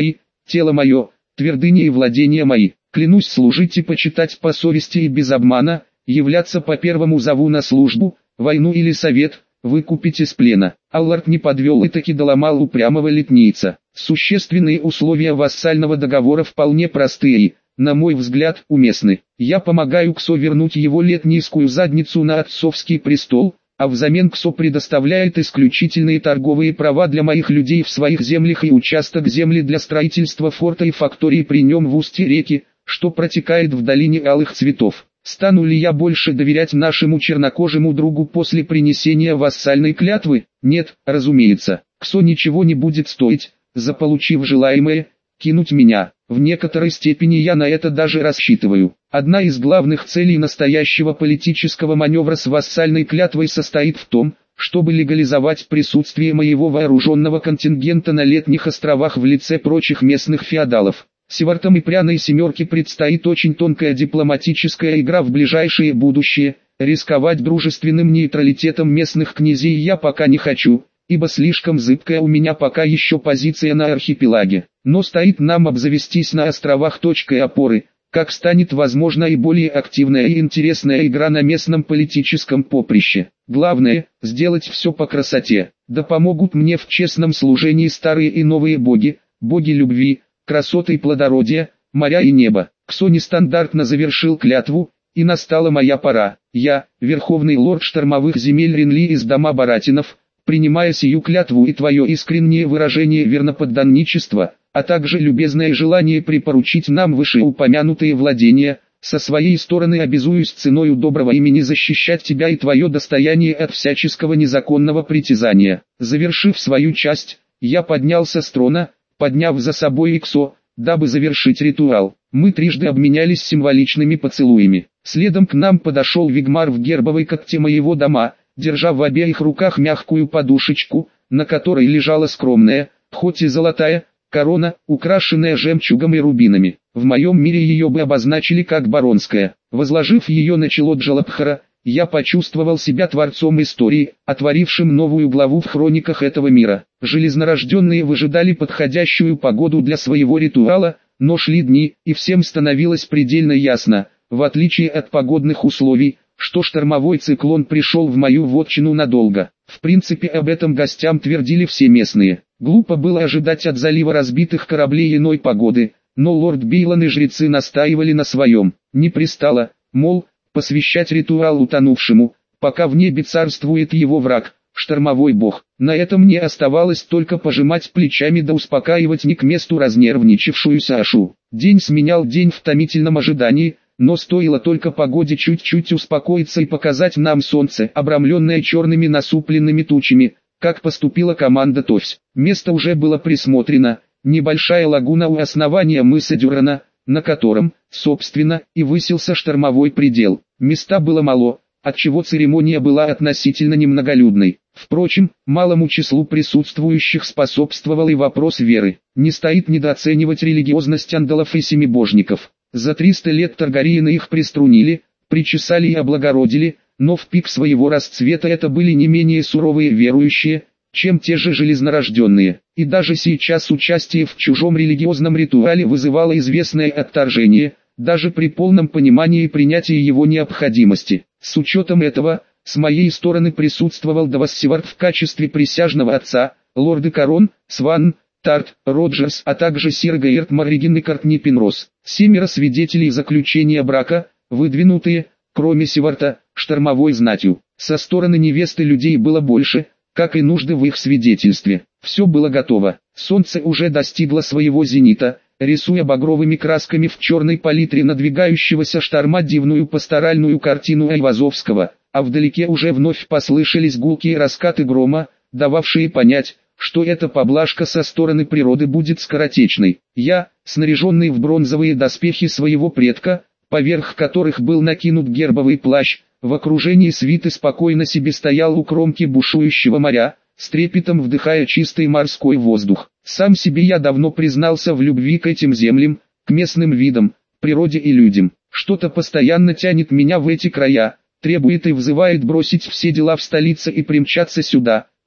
тело мое, твердыня и владения мои. Клянусь служить и почитать по совести и без обмана, являться по первому зову на службу, войну или совет, выкупить из плена». Аллард не подвел и таки доломал упрямого литнийца. Существенные условия вассального договора вполне простые и, на мой взгляд, уместны. Я помогаю Ксо вернуть его летнийскую задницу на отцовский престол, а взамен Ксо предоставляет исключительные торговые права для моих людей в своих землях и участок земли для строительства форта и фактории при нем в устье реки, что протекает в долине алых цветов. Стану ли я больше доверять нашему чернокожему другу после принесения вассальной клятвы? Нет, разумеется. Ксо ничего не будет стоить, заполучив желаемое, кинуть меня. В некоторой степени я на это даже рассчитываю. Одна из главных целей настоящего политического маневра с вассальной клятвой состоит в том, чтобы легализовать присутствие моего вооруженного контингента на летних островах в лице прочих местных феодалов. Севартам и Пряной Семерке предстоит очень тонкая дипломатическая игра в ближайшее будущее. Рисковать дружественным нейтралитетом местных князей я пока не хочу, ибо слишком зыбкая у меня пока еще позиция на архипелаге. Но стоит нам обзавестись на островах точкой опоры, как станет возможна и более активная и интересная игра на местном политическом поприще. Главное, сделать все по красоте. Да помогут мне в честном служении старые и новые боги, боги любви, красоты и плодородия, моря и неба. Ксо нестандартно завершил клятву, и настала моя пора. Я, верховный лорд штормовых земель Ренли из дома Баратинов, принимая сию клятву и твое искреннее выражение верноподданничества, а также любезное желание припоручить нам вышеупомянутые владения, со своей стороны обязуюсь ценою доброго имени защищать тебя и твое достояние от всяческого незаконного притязания. Завершив свою часть, я поднялся с трона, подняв за собой Иксо, дабы завершить ритуал. Мы трижды обменялись символичными поцелуями. Следом к нам подошел Вигмар в гербовой когте моего дома, держа в обеих руках мягкую подушечку, на которой лежала скромная, хоть и золотая, корона, украшенная жемчугом и рубинами. В моем мире ее бы обозначили как баронская. Возложив ее на чело Джалабхара, я почувствовал себя творцом истории, отворившим новую главу в хрониках этого мира. Железнорожденные выжидали подходящую погоду для своего ритуала, но шли дни, и всем становилось предельно ясно, в отличие от погодных условий, что штормовой циклон пришел в мою вотчину надолго. В принципе, об этом гостям твердили все местные. Глупо было ожидать от залива разбитых кораблей иной погоды, но лорд Бейлон и жрецы настаивали на своем. Не пристало, мол, посвящать ритуал утонувшему, пока в небе царствует его враг, штормовой бог. На этом мне оставалось только пожимать плечами да успокаивать не к месту разнервничавшуюся Ашу. День сменял день в томительном ожидании, но стоило только погоде чуть-чуть успокоиться и показать нам солнце, обрамленное черными насупленными тучами, как поступила команда ТОВС. Место уже было присмотрено, небольшая лагуна у основания мыса Дюрана, на котором, собственно, и высился штормовой предел. Места было мало, отчего церемония была относительно немноголюдной. Впрочем, малому числу присутствующих способствовал и вопрос веры. Не стоит недооценивать религиозность андалов и семибожников. За триста лет Таргариены их приструнили, причесали и облагородили, но в пик своего расцвета это были не менее суровые верующие, чем те же железнорожденные. И даже сейчас участие в чужом религиозном ритуале вызывало известное отторжение, даже при полном понимании и принятии его необходимости. С учетом этого, с моей стороны присутствовал Давассивард в качестве присяжного отца, лорды Корон, Сван, Тарт, Роджерс, а также сир Гейрт Марригин и Кортни Пенрос. Семеро свидетелей заключения брака, выдвинутые, кроме Сиварта, штормовой знатью. Со стороны невесты людей было больше, как и нужды в их свидетельстве. Все было готово. Солнце уже достигло своего зенита, рисуя багровыми красками в черной палитре надвигающегося шторма дивную пасторальную картину Айвазовского, а вдалеке уже вновь послышались гулкие раскаты грома, дававшие понять, что эта поблажка со стороны природы будет скоротечной. Я, снаряженный в бронзовые доспехи своего предка, поверх которых был накинут гербовый плащ, в окружении свиты спокойно себе стоял у кромки бушующего моря, с трепетом вдыхая чистый морской воздух. Сам себе я давно признался в любви к этим землям, к местным видам, природе и людям. Что-то постоянно тянет меня в эти края, требует и вызывает бросить все дела в столице и примчаться сюда,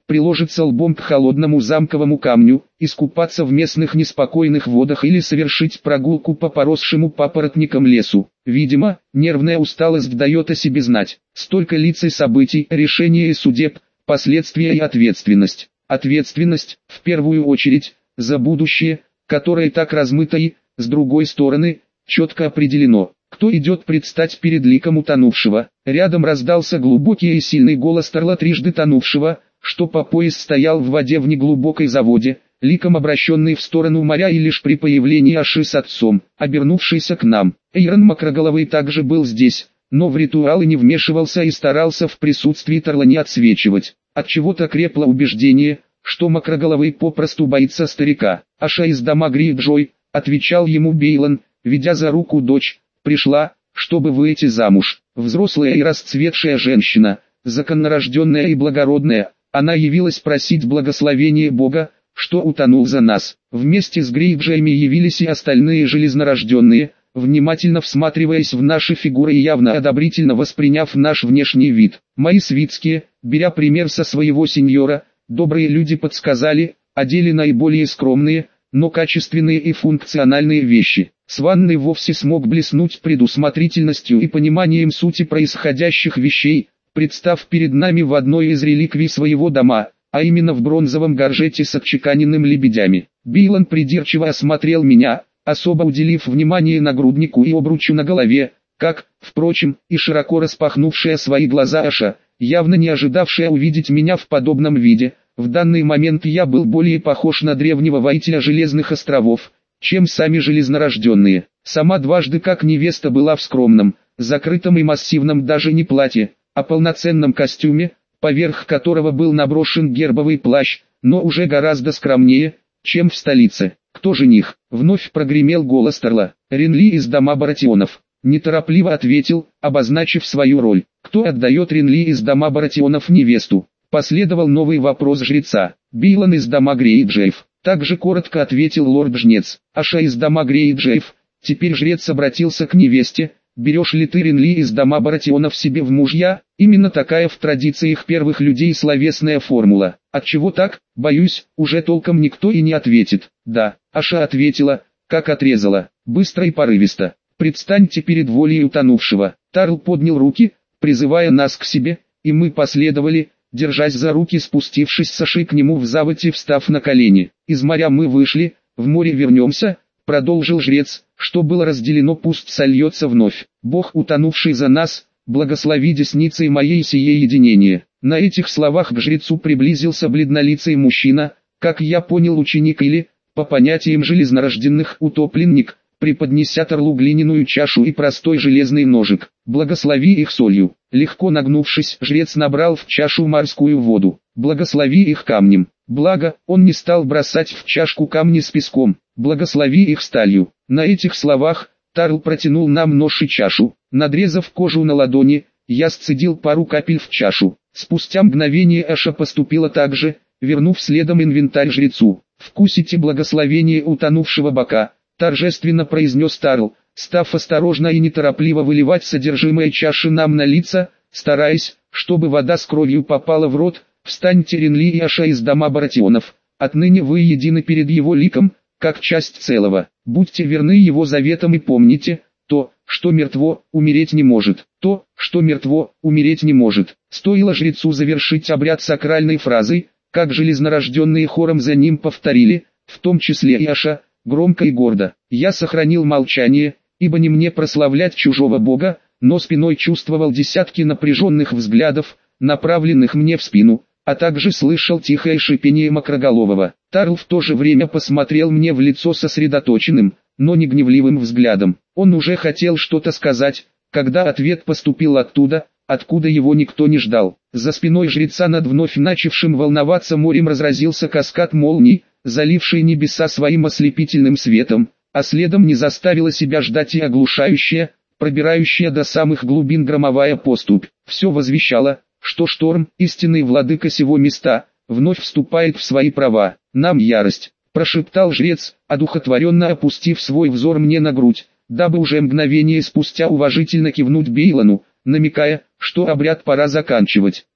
приложиться лбом к холодному замковому камню, искупаться в местных неспокойных водах или совершить прогулку по поросшему папоротникам лесу. Видимо, нервная усталость дает о себе знать. Столько лиц и событий, решения и судеб, последствия и ответственность. Ответственность, в первую очередь, за будущее, которое так размыто и, с другой стороны, четко определено. Кто идет предстать перед ликом утонувшего? Рядом раздался глубокий и сильный голос Тарла, трижды тонувшего, что по пояс стоял в воде в неглубокой заводе, ликом обращенный в сторону моря, и лишь при появлении Аши с отцом, обернувшийся к нам. Эйрон Макроголовый также был здесь, но в ритуалы не вмешивался и старался в присутствии Тарла не отсвечивать. Отчего-то крепло убеждение, что Макроголовый попросту боится старика. «Аша из дома Грейджой», — отвечал ему Бейлон, ведя за руку дочь, — «пришла, чтобы выйти замуж. Взрослая и расцветшая женщина, законнорожденная и благородная, она явилась просить благословения Бога, что утонул за нас». Вместе с Грейджаями явились и остальные железнорожденные, внимательно всматриваясь в наши фигуры и явно одобрительно восприняв наш внешний вид. Мои свитские, беря пример со своего сеньора, добрые люди подсказали, одели наиболее скромные, но качественные и функциональные вещи. Сванный вовсе смог блеснуть предусмотрительностью и пониманием сути происходящих вещей, представ перед нами в одной из реликвий своего дома, а именно в бронзовом горжете с отчеканенным лебедями. Бейлон придирчиво осмотрел меня, особо уделив внимание нагруднику и обручу на голове, как, впрочем, и широко распахнувшая свои глаза Аша, явно не ожидавшая увидеть меня в подобном виде. В данный момент я был более похож на древнего воителя Железных островов, чем сами железнорожденные. Сама дважды как невеста была в скромном, закрытом и массивном даже не платье, а полноценном костюме, поверх которого был наброшен гербовый плащ, но уже гораздо скромнее, чем в столице. «Кто жених?» — вновь прогремел голос Тарла. «Ренли из дома Баратионов», — неторопливо ответил, обозначив свою роль. «Кто отдает Ренли из дома Баратионов невесту?» Последовал новый вопрос жреца. «Бейлон из дома Грейджаев», — также коротко ответил лорд-жнец. «Аша из дома Грейджаев». Теперь жрец обратился к невесте. «Берешь ли ты Ренли из дома Баратионов себе в мужья?» Именно такая в традициях первых людей словесная формула. Отчего так? Боюсь, уже толком никто и не ответит. «Да», — Аша ответила, как отрезала, быстро и порывисто. «Предстаньте перед волей утонувшего». Тарл поднял руки, призывая нас к себе, и мы последовали, держась за руки, спустившись с Ашей к нему в заводь и встав на колени. «Из моря мы вышли, в море вернемся», — продолжил жрец. «Что было разделено, пусть сольется вновь. Бог, утонувший за нас, благослови десницей моей сие единение». На этих словах к жрецу приблизился бледнолицый мужчина, как я понял, ученик или, по понятиям железнорожденных, утопленник, преподнеся Тарлу глиняную чашу и простой железный ножик. «Благослови их солью». Легко нагнувшись, жрец набрал в чашу морскую воду. «Благослови их камнем». Благо, он не стал бросать в чашку камни с песком. «Благослови их сталью». На этих словах Тарл протянул нам нож и чашу. Надрезав кожу на ладони, я сцедил пару капель в чашу. Спустя мгновение Аша поступила так же, вернув следом инвентарь жрецу. «Вкусите благословение утонувшего бока», — торжественно произнес Тарл, став осторожно и неторопливо выливать содержимое чаши нам на лица, стараясь, чтобы вода с кровью попала в рот. «Встаньте, Ренли и Аша из дома Баратионов, отныне вы едины перед его ликом, как часть целого. Будьте верны его заветам и помните, то, что мертво, умереть не может. То, что мертво, умереть не может». Стоило жрецу завершить обряд сакральной фразой, как железнорожденные хором за ним повторили, в том числе и Аша, громко и гордо. Я сохранил молчание, ибо не мне прославлять чужого бога, но спиной чувствовал десятки напряженных взглядов, направленных мне в спину, а также слышал тихое шипение Макроголового. Тарл в то же время посмотрел мне в лицо сосредоточенным, но не гневливым взглядом. Он уже хотел что-то сказать, когда ответ поступил оттуда, откуда его никто не ждал. За спиной жреца над вновь начавшим волноваться морем разразился каскад молний, заливший небеса своим ослепительным светом, а следом не заставила себя ждать и оглушающая, пробирающая до самых глубин громовая поступь. Все возвещало, что шторм, истинный владыка сего места, вновь вступает в свои права. «Нам ярость», — прошептал жрец, одухотворенно опустив свой взор мне на грудь, дабы уже мгновение спустя уважительно кивнуть Бейлону, намекая, что обряд пора заканчивать.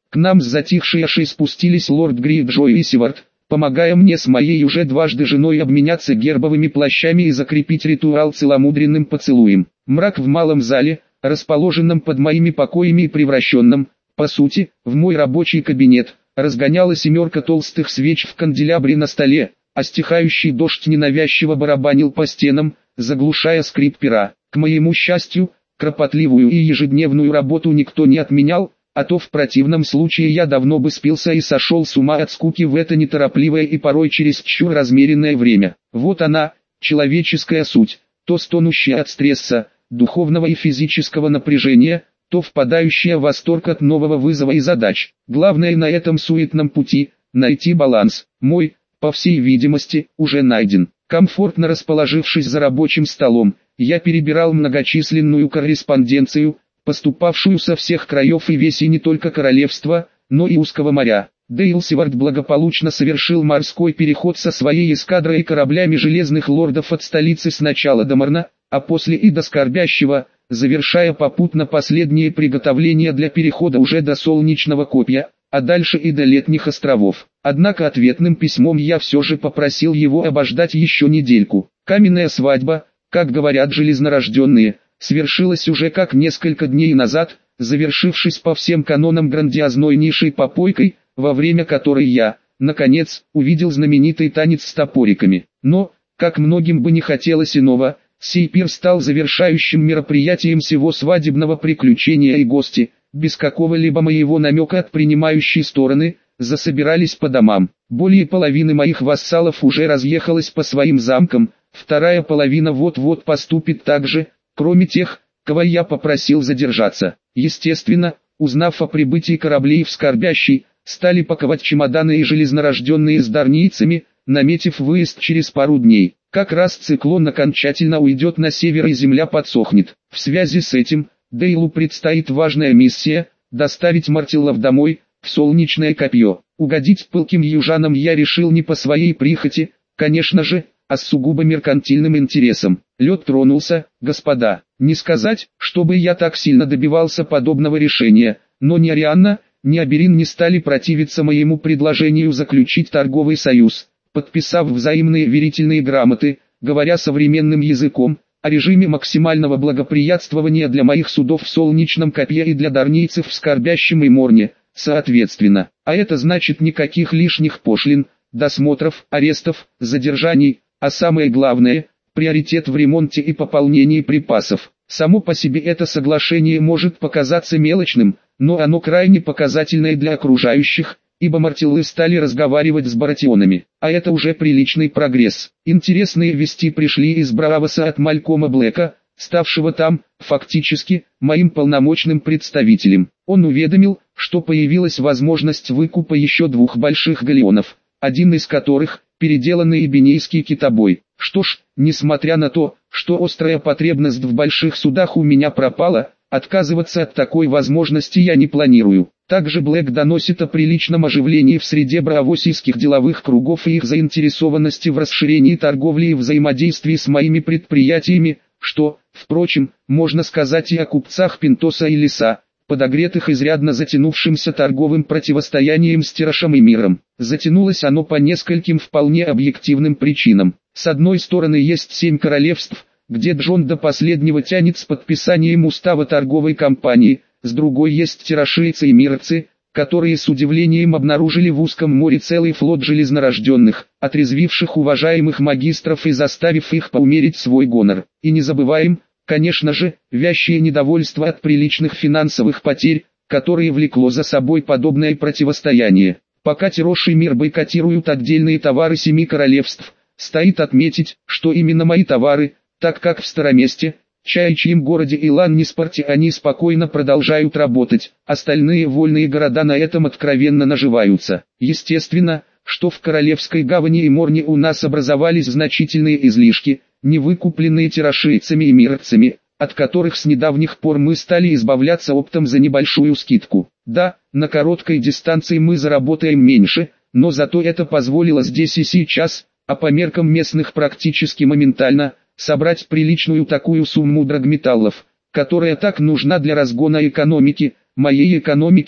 К нам с затихшей Ашей спустились лорд Грейджой и Сивард, помогая мне с моей уже дважды женой обменяться гербовыми плащами и закрепить ритуал целомудренным поцелуем. Мрак в малом зале, расположенном под моими покоями и превращенном, по сути, в мой рабочий кабинет, разгоняла семерка толстых свеч в канделябре на столе, а стихающий дождь ненавязчиво барабанил по стенам, заглушая скрип пера. К моему счастью, кропотливую и ежедневную работу никто не отменял, а то в противном случае я давно бы спился и сошел с ума от скуки в это неторопливое и порой чересчур размеренное время. Вот она, человеческая суть, то стонущая от стресса, духовного и физического напряжения, то впадающая в восторг от нового вызова и задач. Главное на этом суетном пути – найти баланс. Мой, по всей видимости, уже найден. Комфортно расположившись за рабочим столом, я перебирал многочисленную корреспонденцию, поступавшую со всех краев и весей не только королевства, но и узкого моря. Дейл Сивард благополучно совершил морской переход со своей эскадрой и кораблями железных лордов от столицы сначала до Марна, а после и до Скорбящего, завершая попутно последние приготовления для перехода уже до Солнечного Копья, а дальше и до Летних островов. Однако ответным письмом я все же попросил его обождать еще недельку. Каменная свадьба, как говорят железнорожденные, свершилась уже как несколько дней назад, завершившись по всем канонам грандиознойнейшей попойкой, во время которой я, наконец, увидел знаменитый танец с топориками. Но, как многим бы не хотелось иного, сей пир стал завершающим мероприятием всего свадебного приключения, и гости, без какого-либо моего намека от принимающей стороны, засобирались по домам. Более половины моих вассалов уже разъехалась по своим замкам, вторая половина вот-вот поступит так же, кроме тех, кого я попросил задержаться. Естественно, узнав о прибытии кораблей в Скорбящий, стали паковать чемоданы и железнорожденные с дарнийцами, наметив выезд через пару дней. Как раз циклон окончательно уйдет на север и земля подсохнет. В связи с этим, Дейлу предстоит важная миссия – доставить Мартиллов домой, в Солнечное Копье. Угодить пылким южанам я решил не по своей прихоти, конечно же, а с сугубо меркантильным интересом. Лед тронулся, господа. Не сказать, чтобы я так сильно добивался подобного решения, но ни Арианна, ни Аберин не стали противиться моему предложению заключить торговый союз, подписав взаимные верительные грамоты, говоря современным языком, о режиме максимального благоприятствования для моих судов в Солнечном Копье и для дарнийцев в Скорбящем и Морне, соответственно. А это значит никаких лишних пошлин, досмотров, арестов, задержаний, а самое главное – приоритет в ремонте и пополнении припасов. Само по себе это соглашение может показаться мелочным, но оно крайне показательное для окружающих, ибо Мартиллы стали разговаривать с баратионами, а это уже приличный прогресс. Интересные вести пришли из Бравоса от Малькома Блэка, ставшего там, фактически, моим полномочным представителем. Он уведомил, что появилась возможность выкупа еще двух больших галеонов, один из которых – переделанный эбенейский китобой. Что ж, несмотря на то, что острая потребность в больших судах у меня пропала, отказываться от такой возможности я не планирую. Также Блэк доносит о приличном оживлении в среде бравосийских деловых кругов и их заинтересованности в расширении торговли и взаимодействии с моими предприятиями, что, впрочем, можно сказать и о купцах Пинтоса и Лиса, подогретых изрядно затянувшимся торговым противостоянием с Тирашем и Миром. Затянулось оно по нескольким вполне объективным причинам. С одной стороны есть семь королевств, где Джон до последнего тянет с подписанием устава торговой компании, с другой есть тирашейцы и мировцы, которые с удивлением обнаружили в узком море целый флот железнорожденных, отрезвивших уважаемых магистров и заставив их поумерить свой гонор. И не забываем, конечно же, вящее недовольство от приличных финансовых потерь, которые влекло за собой подобное противостояние. Пока Тирош и Мир бойкотируют отдельные товары семи королевств, стоит отметить, что именно мои товары, так как в Староместе, Чаичьем городе и Ланниспорте они спокойно продолжают работать, остальные вольные города на этом откровенно наживаются. Естественно, что в Королевской гавани и Морне у нас образовались значительные излишки, не выкупленные тирашейцами и мировцами, от которых с недавних пор мы стали избавляться оптом за небольшую скидку. Да, на короткой дистанции мы заработаем меньше, но зато это позволило здесь и сейчас, а по меркам местных практически моментально, собрать приличную такую сумму драгметаллов, которая так нужна для разгона экономики, моей экономики,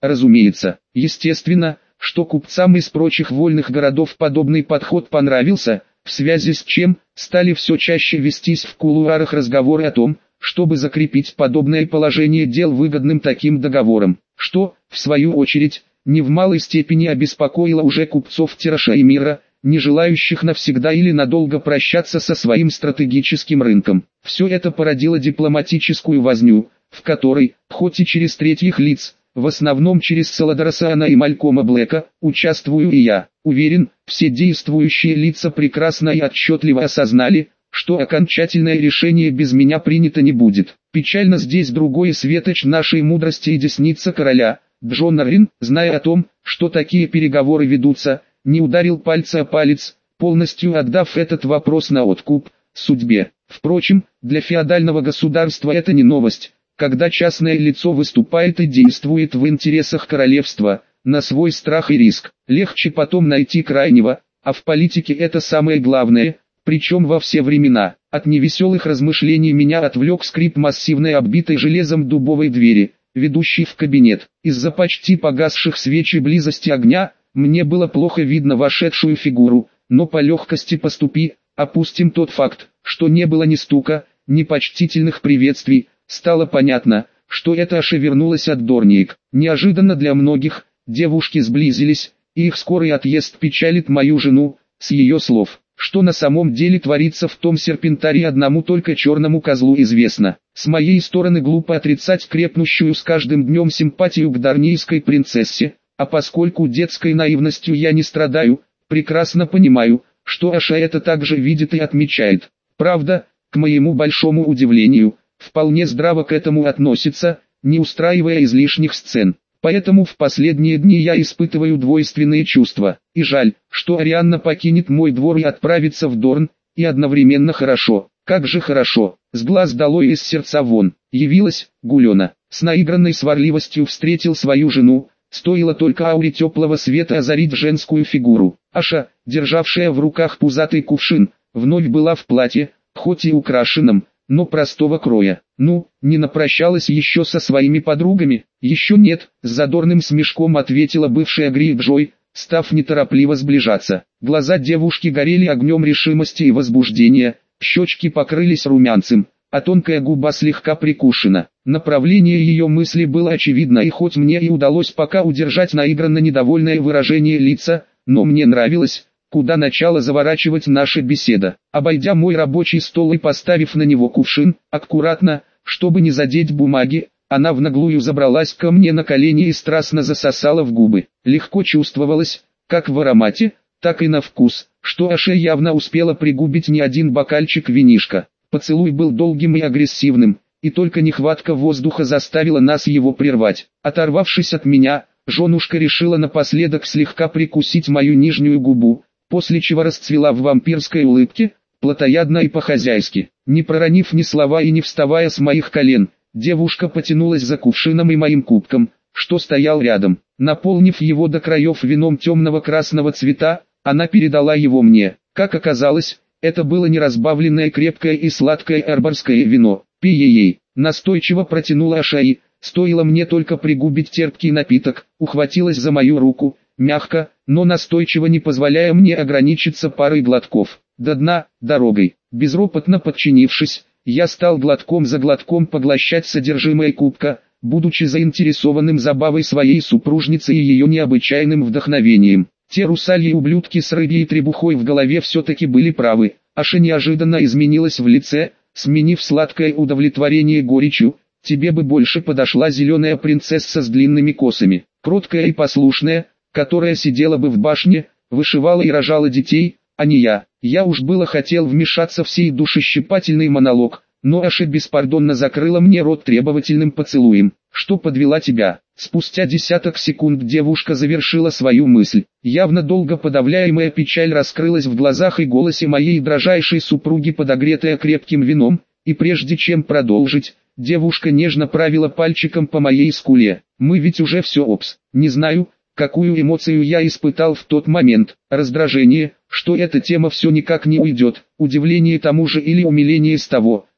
разумеется. Естественно, что купцам из прочих вольных городов подобный подход понравился, в связи с чем стали все чаще вестись в кулуарах разговоры о том, чтобы закрепить подобное положение дел выгодным таким договором, что, в свою очередь, не в малой степени обеспокоило уже купцов Тираша и Мира, не желающих навсегда или надолго прощаться со своим стратегическим рынком. Все это породило дипломатическую возню, в которой, хоть и через третьих лиц, в основном через Саладора Саана и Малькома Блэка, участвую и я. Уверен, все действующие лица прекрасно и отчетливо осознали, что окончательное решение без меня принято не будет. Печально здесь другой светоч нашей мудрости и десница короля, Джон Рин, зная о том, что такие переговоры ведутся, не ударил пальца о палец, полностью отдав этот вопрос на откуп судьбе. Впрочем, для феодального государства это не новость, когда частное лицо выступает и действует в интересах королевства, на свой страх и риск. Легче потом найти крайнего, а в политике это самое главное, причем во все времена. От невеселых размышлений меня отвлек скрип массивной оббитой железом дубовой двери, ведущей в кабинет. Из-за почти погасших свеч и близости огня, мне было плохо видно вошедшую фигуру, но по легкости поступи, опустим тот факт, что не было ни стука, ни почтительных приветствий, стало понятно, что это Аша вернулась от Дорниек. Неожиданно для многих, девушки сблизились, и их скорый отъезд печалит мою жену, с ее слов. Что на самом деле творится в том серпентарии одному только черному козлу известно. С моей стороны глупо отрицать крепнущую с каждым днем симпатию к дарнийской принцессе, а поскольку детской наивностью я не страдаю, прекрасно понимаю, что Аша это также видит и отмечает. Правда, к моему большому удивлению, вполне здраво к этому относится, не устраивая излишних сцен. Поэтому в последние дни я испытываю двойственные чувства. И жаль, что Арианна покинет мой двор и отправится в Дорн, и одновременно хорошо. Как же хорошо, с глаз долой из сердца вон. Явилась, Гулена, с наигранной сварливостью встретил свою жену, стоило только ауре теплого света озарить женскую фигуру. Аша, державшая в руках пузатый кувшин, вновь была в платье, хоть и украшенном, но простого кроя. Ну, не напрощалась еще со своими подругами? Еще нет, с задорным смешком ответила бывшая Грейджой, став неторопливо сближаться. Глаза девушки горели огнем решимости и возбуждения, щечки покрылись румянцем, а тонкая губа слегка прикушена. Направление ее мысли было очевидно, и хоть мне и удалось пока удержать наигранно недовольное выражение лица, но мне нравилось, куда начала заворачивать наша беседа. Обойдя мой рабочий стол и поставив на него кувшин, аккуратно, чтобы не задеть бумаги, она в наглую забралась ко мне на колени и страстно засосала в губы. Легко чувствовалось, как в аромате, так и на вкус, что Аше явно успела пригубить не один бокальчик винишка. Поцелуй был долгим и агрессивным, и только нехватка воздуха заставила нас его прервать. Оторвавшись от меня, женушка решила напоследок слегка прикусить мою нижнюю губу, после чего расцвела в вампирской улыбке, плотоядно и по-хозяйски. Не проронив ни слова и не вставая с моих колен, девушка потянулась за кувшином и моим кубком, что стоял рядом. Наполнив его до краев вином темного красного цвета, она передала его мне. Как оказалось, это было неразбавленное крепкое и сладкое эрборское вино. «Пей ей», настойчиво протянула Ашаи, стоило мне только пригубить терпкий напиток, ухватилась за мою руку, мягко, но настойчиво не позволяя мне ограничиться парой глотков. До дна, дорогой. Безропотно подчинившись, я стал глотком за глотком поглощать содержимое кубка, будучи заинтересованным забавой своей супружницы и ее необычайным вдохновением. Те русальи ублюдки с рыбьей требухой в голове все-таки были правы. Аша неожиданно изменилась в лице, сменив сладкое удовлетворение горечью. Тебе бы больше подошла зеленая принцесса с длинными косами, кроткая и послушная, которая сидела бы в башне, вышивала и рожала детей, а не я. Я уж было хотел вмешаться в сей душещипательный монолог, но Аша беспардонно закрыла мне рот требовательным поцелуем. Что подвела тебя? Спустя десяток секунд девушка завершила свою мысль. Явно долго подавляемая печаль раскрылась в глазах и голосе моей дрожайшей супруги, подогретая крепким вином, и прежде чем продолжить, девушка нежно правила пальчиком по моей скуле. Мы ведь уже все опс. Не знаю, какую эмоцию я испытал в тот момент. Раздражение, что эта тема все никак не уйдет, удивление тому же или умиление с того,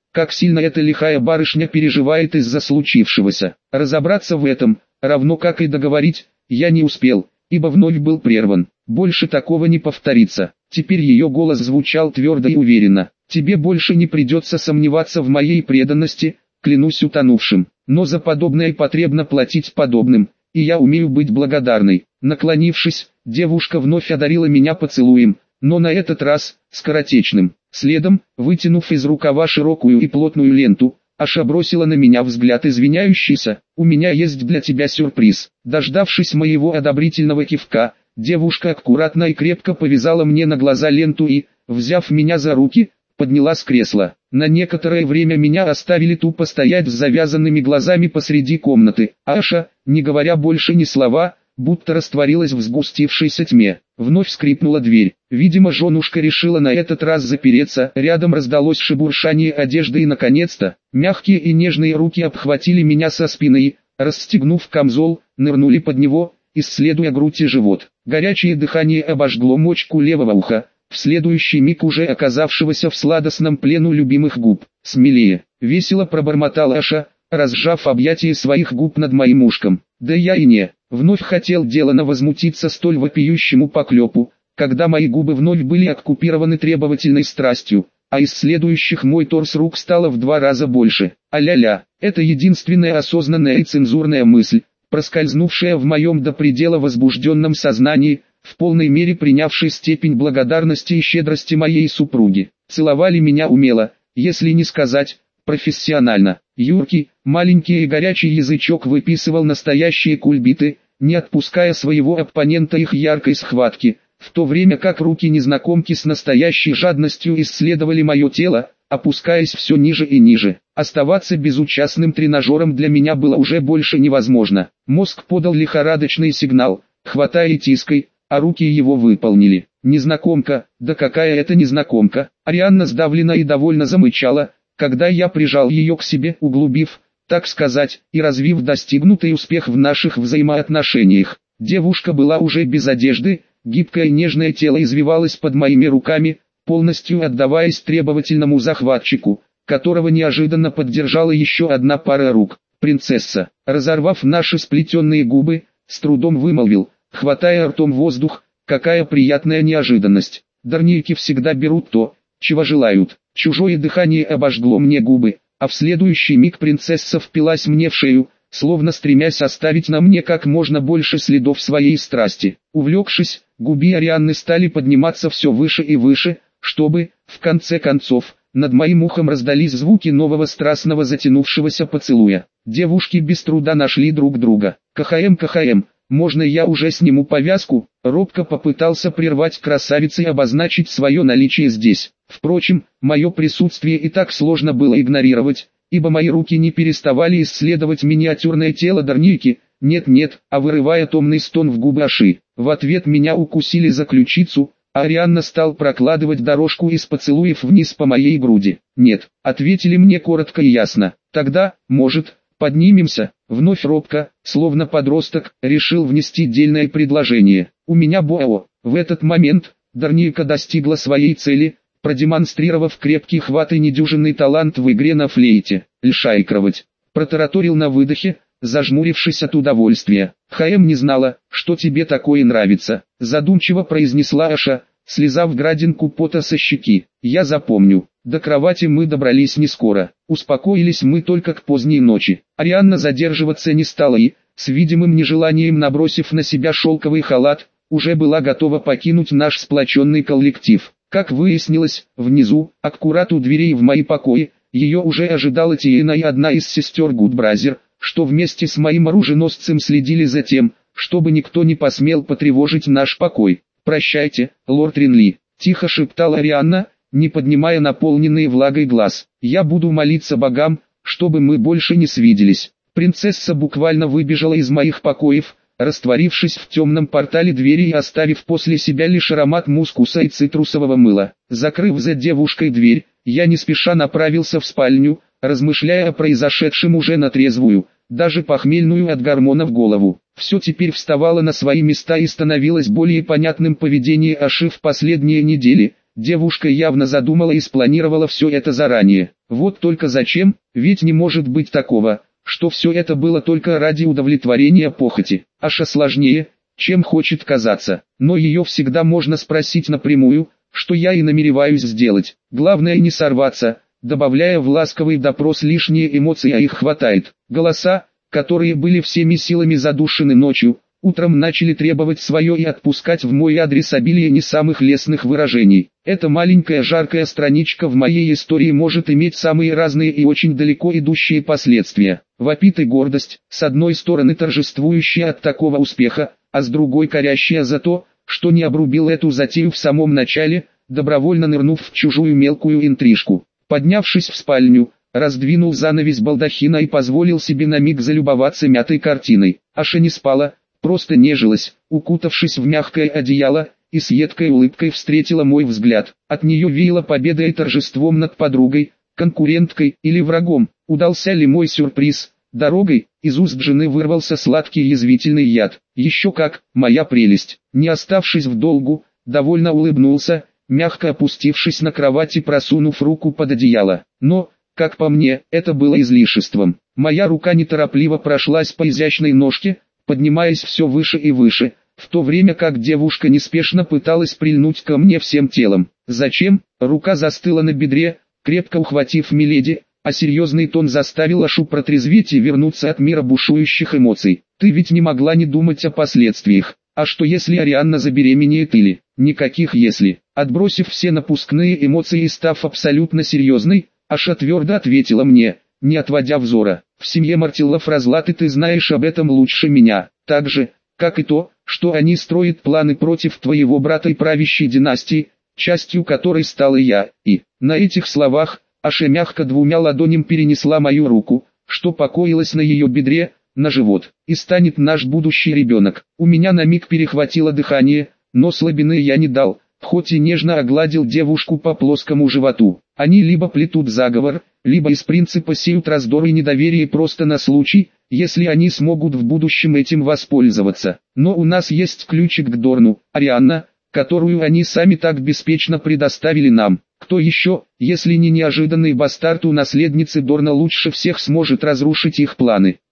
как сильно эта лихая барышня переживает из-за случившегося. Разобраться в этом, равно как и договорить, я не успел, ибо вновь был прерван. Больше такого не повторится. Теперь ее голос звучал твердо и уверенно. Тебе больше не придется сомневаться в моей преданности, клянусь утонувшим. Но за подобное потребно платить подобным, и я умею быть благодарной. Наклонившись, девушка вновь одарила меня поцелуем, но на этот раз, скоротечным. Следом, вытянув из рукава широкую и плотную ленту, Аша бросила на меня взгляд извиняющийся. «У меня есть для тебя сюрприз». Дождавшись моего одобрительного кивка, девушка аккуратно и крепко повязала мне на глаза ленту и, взяв меня за руки, подняла с кресла. На некоторое время меня оставили тупо стоять с завязанными глазами посреди комнаты. Аша, не говоря больше ни слова, будто растворилась в сгустившейся тьме. Вновь скрипнула дверь. Видимо, женушка решила на этот раз запереться. Рядом раздалось шебуршание одежды и наконец-то, мягкие и нежные руки обхватили меня со спины и, расстегнув камзол, нырнули под него, исследуя грудь и живот. Горячее дыхание обожгло мочку левого уха, в следующий миг уже оказавшегося в сладостном плену любимых губ. «Смелее!» — весело пробормотал Аша, разжав объятия своих губ над моим ушком. Да я и не, вновь хотел делано возмутиться столь вопиющему поклепу, когда мои губы вновь были оккупированы требовательной страстью, а из следующих мой торс рук стало в два раза больше. А-ля-ля, это единственная осознанная и цензурная мысль, проскользнувшая в моем до предела возбужденном сознании, в полной мере принявшей степень благодарности и щедрости моей супруги. Целовали меня умело, если не сказать, профессионально. Юркий, маленький и горячий язычок выписывал настоящие кульбиты, не отпуская своего оппонента их яркой схватки, в то время как руки незнакомки с настоящей жадностью исследовали мое тело, опускаясь все ниже и ниже. Оставаться безучастным тренажером для меня было уже больше невозможно. Мозг подал лихорадочный сигнал, хватая тиской, а руки его выполнили. Незнакомка, да какая это незнакомка, Арианна сдавленно и довольно замычала, когда я прижал ее к себе, углубив, так сказать, и развив достигнутый успех в наших взаимоотношениях. Девушка была уже без одежды, гибкое нежное тело извивалось под моими руками, полностью отдаваясь требовательному захватчику, которого неожиданно поддержала еще одна пара рук. Принцесса, разорвав наши сплетенные губы, с трудом вымолвил, хватая ртом воздух, какая приятная неожиданность. Дарнийки всегда берут то, чего желают. Чужое дыхание обожгло мне губы, а в следующий миг принцесса впилась мне в шею, словно стремясь оставить на мне как можно больше следов своей страсти. Увлекшись, губы Арианны стали подниматься все выше и выше, чтобы, в конце концов, над моим ухом раздались звуки нового страстного затянувшегося поцелуя. Девушки без труда нашли друг друга. «КХМ, КХМ, можно я уже сниму повязку?» Робко попытался прервать красавица и обозначить свое наличие здесь. Впрочем, мое присутствие и так сложно было игнорировать, ибо мои руки не переставали исследовать миниатюрное тело Дарнийки, нет-нет, а вырывая томный стон в губы Аши. В ответ меня укусили за ключицу, а Арианна стал прокладывать дорожку из поцелуев вниз по моей груди. «Нет», ответили мне коротко и ясно. «Тогда, может, поднимемся?» Вновь робко, словно подросток, решил внести дельное предложение. «У меня БО». В этот момент, Дарнийка достигла своей цели, продемонстрировав крепкий хват и недюжинный талант в игре на флейте. «Льшайкровать», протараторил на выдохе, зажмурившись от удовольствия. «ХМ не знала, что тебе такое нравится», задумчиво произнесла Аша, слезав градинку пота со щеки. «Я запомню». До кровати мы добрались не скоро. Успокоились мы только к поздней ночи. Арианна задерживаться не стала и, с видимым нежеланием набросив на себя шелковый халат, уже была готова покинуть наш сплоченный коллектив. Как выяснилось, внизу, аккурат у дверей в мои покои, ее уже ожидала Тиена и одна из сестер Гудбразер, что вместе с моим оруженосцем следили за тем, чтобы никто не посмел потревожить наш покой. «Прощайте, лорд Ринли», — тихо шептала Арианна, не поднимая наполненные влагой глаз. «Я буду молиться богам, чтобы мы больше не свиделись». Принцесса буквально выбежала из моих покоев, растворившись в темном портале двери и оставив после себя лишь аромат мускуса и цитрусового мыла. Закрыв за девушкой дверь, я не спеша направился в спальню, размышляя о произошедшем уже на трезвую, даже похмельную от гормонов голову. Все теперь вставало на свои места и становилось более понятным поведение Аши в последние недели, Девушка явно задумала и спланировала все это заранее. Вот только зачем, ведь не может быть такого, что все это было только ради удовлетворения похоти. Аж сложнее, чем хочет казаться. Но ее всегда можно спросить напрямую, что я и намереваюсь сделать. Главное не сорваться, добавляя в ласковый допрос лишние эмоции, а их хватает. Голоса, которые были всеми силами задушены ночью, утром начали требовать свое и отпускать в мой адрес обилие не самых лестных выражений. Эта маленькая жаркая страничка в моей истории может иметь самые разные и очень далеко идущие последствия. Вопит и гордость, с одной стороны торжествующая от такого успеха, а с другой корящая за то, что не обрубил эту затею в самом начале, добровольно нырнув в чужую мелкую интрижку. Поднявшись в спальню, раздвинул занавес балдахина и позволил себе на миг залюбоваться мятой картиной. Аша не спала, просто нежилась, укутавшись в мягкое одеяло, и с едкой улыбкой встретила мой взгляд. От нее веяло победой и торжеством над подругой, конкуренткой или врагом. Удался ли мой сюрприз? Дорогой из уст жены вырвался сладкий язвительный яд. Еще как, моя прелесть. Не оставшись в долгу, довольно улыбнулся, мягко опустившись на кровать и просунув руку под одеяло. Но, как по мне, это было излишеством. Моя рука неторопливо прошлась по изящной ножке, поднимаясь все выше и выше, в то время как девушка неспешно пыталась прильнуть ко мне всем телом. Зачем? Рука застыла на бедре, крепко ухватив миледи, а серьезный тон заставил Ашу протрезветь и вернуться от мира бушующих эмоций. Ты ведь не могла не думать о последствиях. А что если Арианна забеременеет или? Никаких если. Отбросив все напускные эмоции и став абсолютно серьезной, Аша твердо ответила мне, не отводя взора. В семье Мартиллов разлад, и ты знаешь об этом лучше меня. Так же, как и то, что они строят планы против твоего брата и правящей династии, частью которой стала я. И, на этих словах, Аша мягко двумя ладонями перенесла мою руку, что покоилась на ее бедре, на живот. И станет наш будущий ребенок. У меня на миг перехватило дыхание, но слабины я не дал, хоть и нежно огладил девушку по плоскому животу. Они либо плетут заговор, либо из принципа сеют раздор и недоверие просто на случай, если они смогут в будущем этим воспользоваться. Но у нас есть ключик к Дорну, Арианна, которую они сами так беспечно предоставили нам. Кто еще, если не неожиданный бастард у наследницы Дорна, лучше всех сможет разрушить их планы?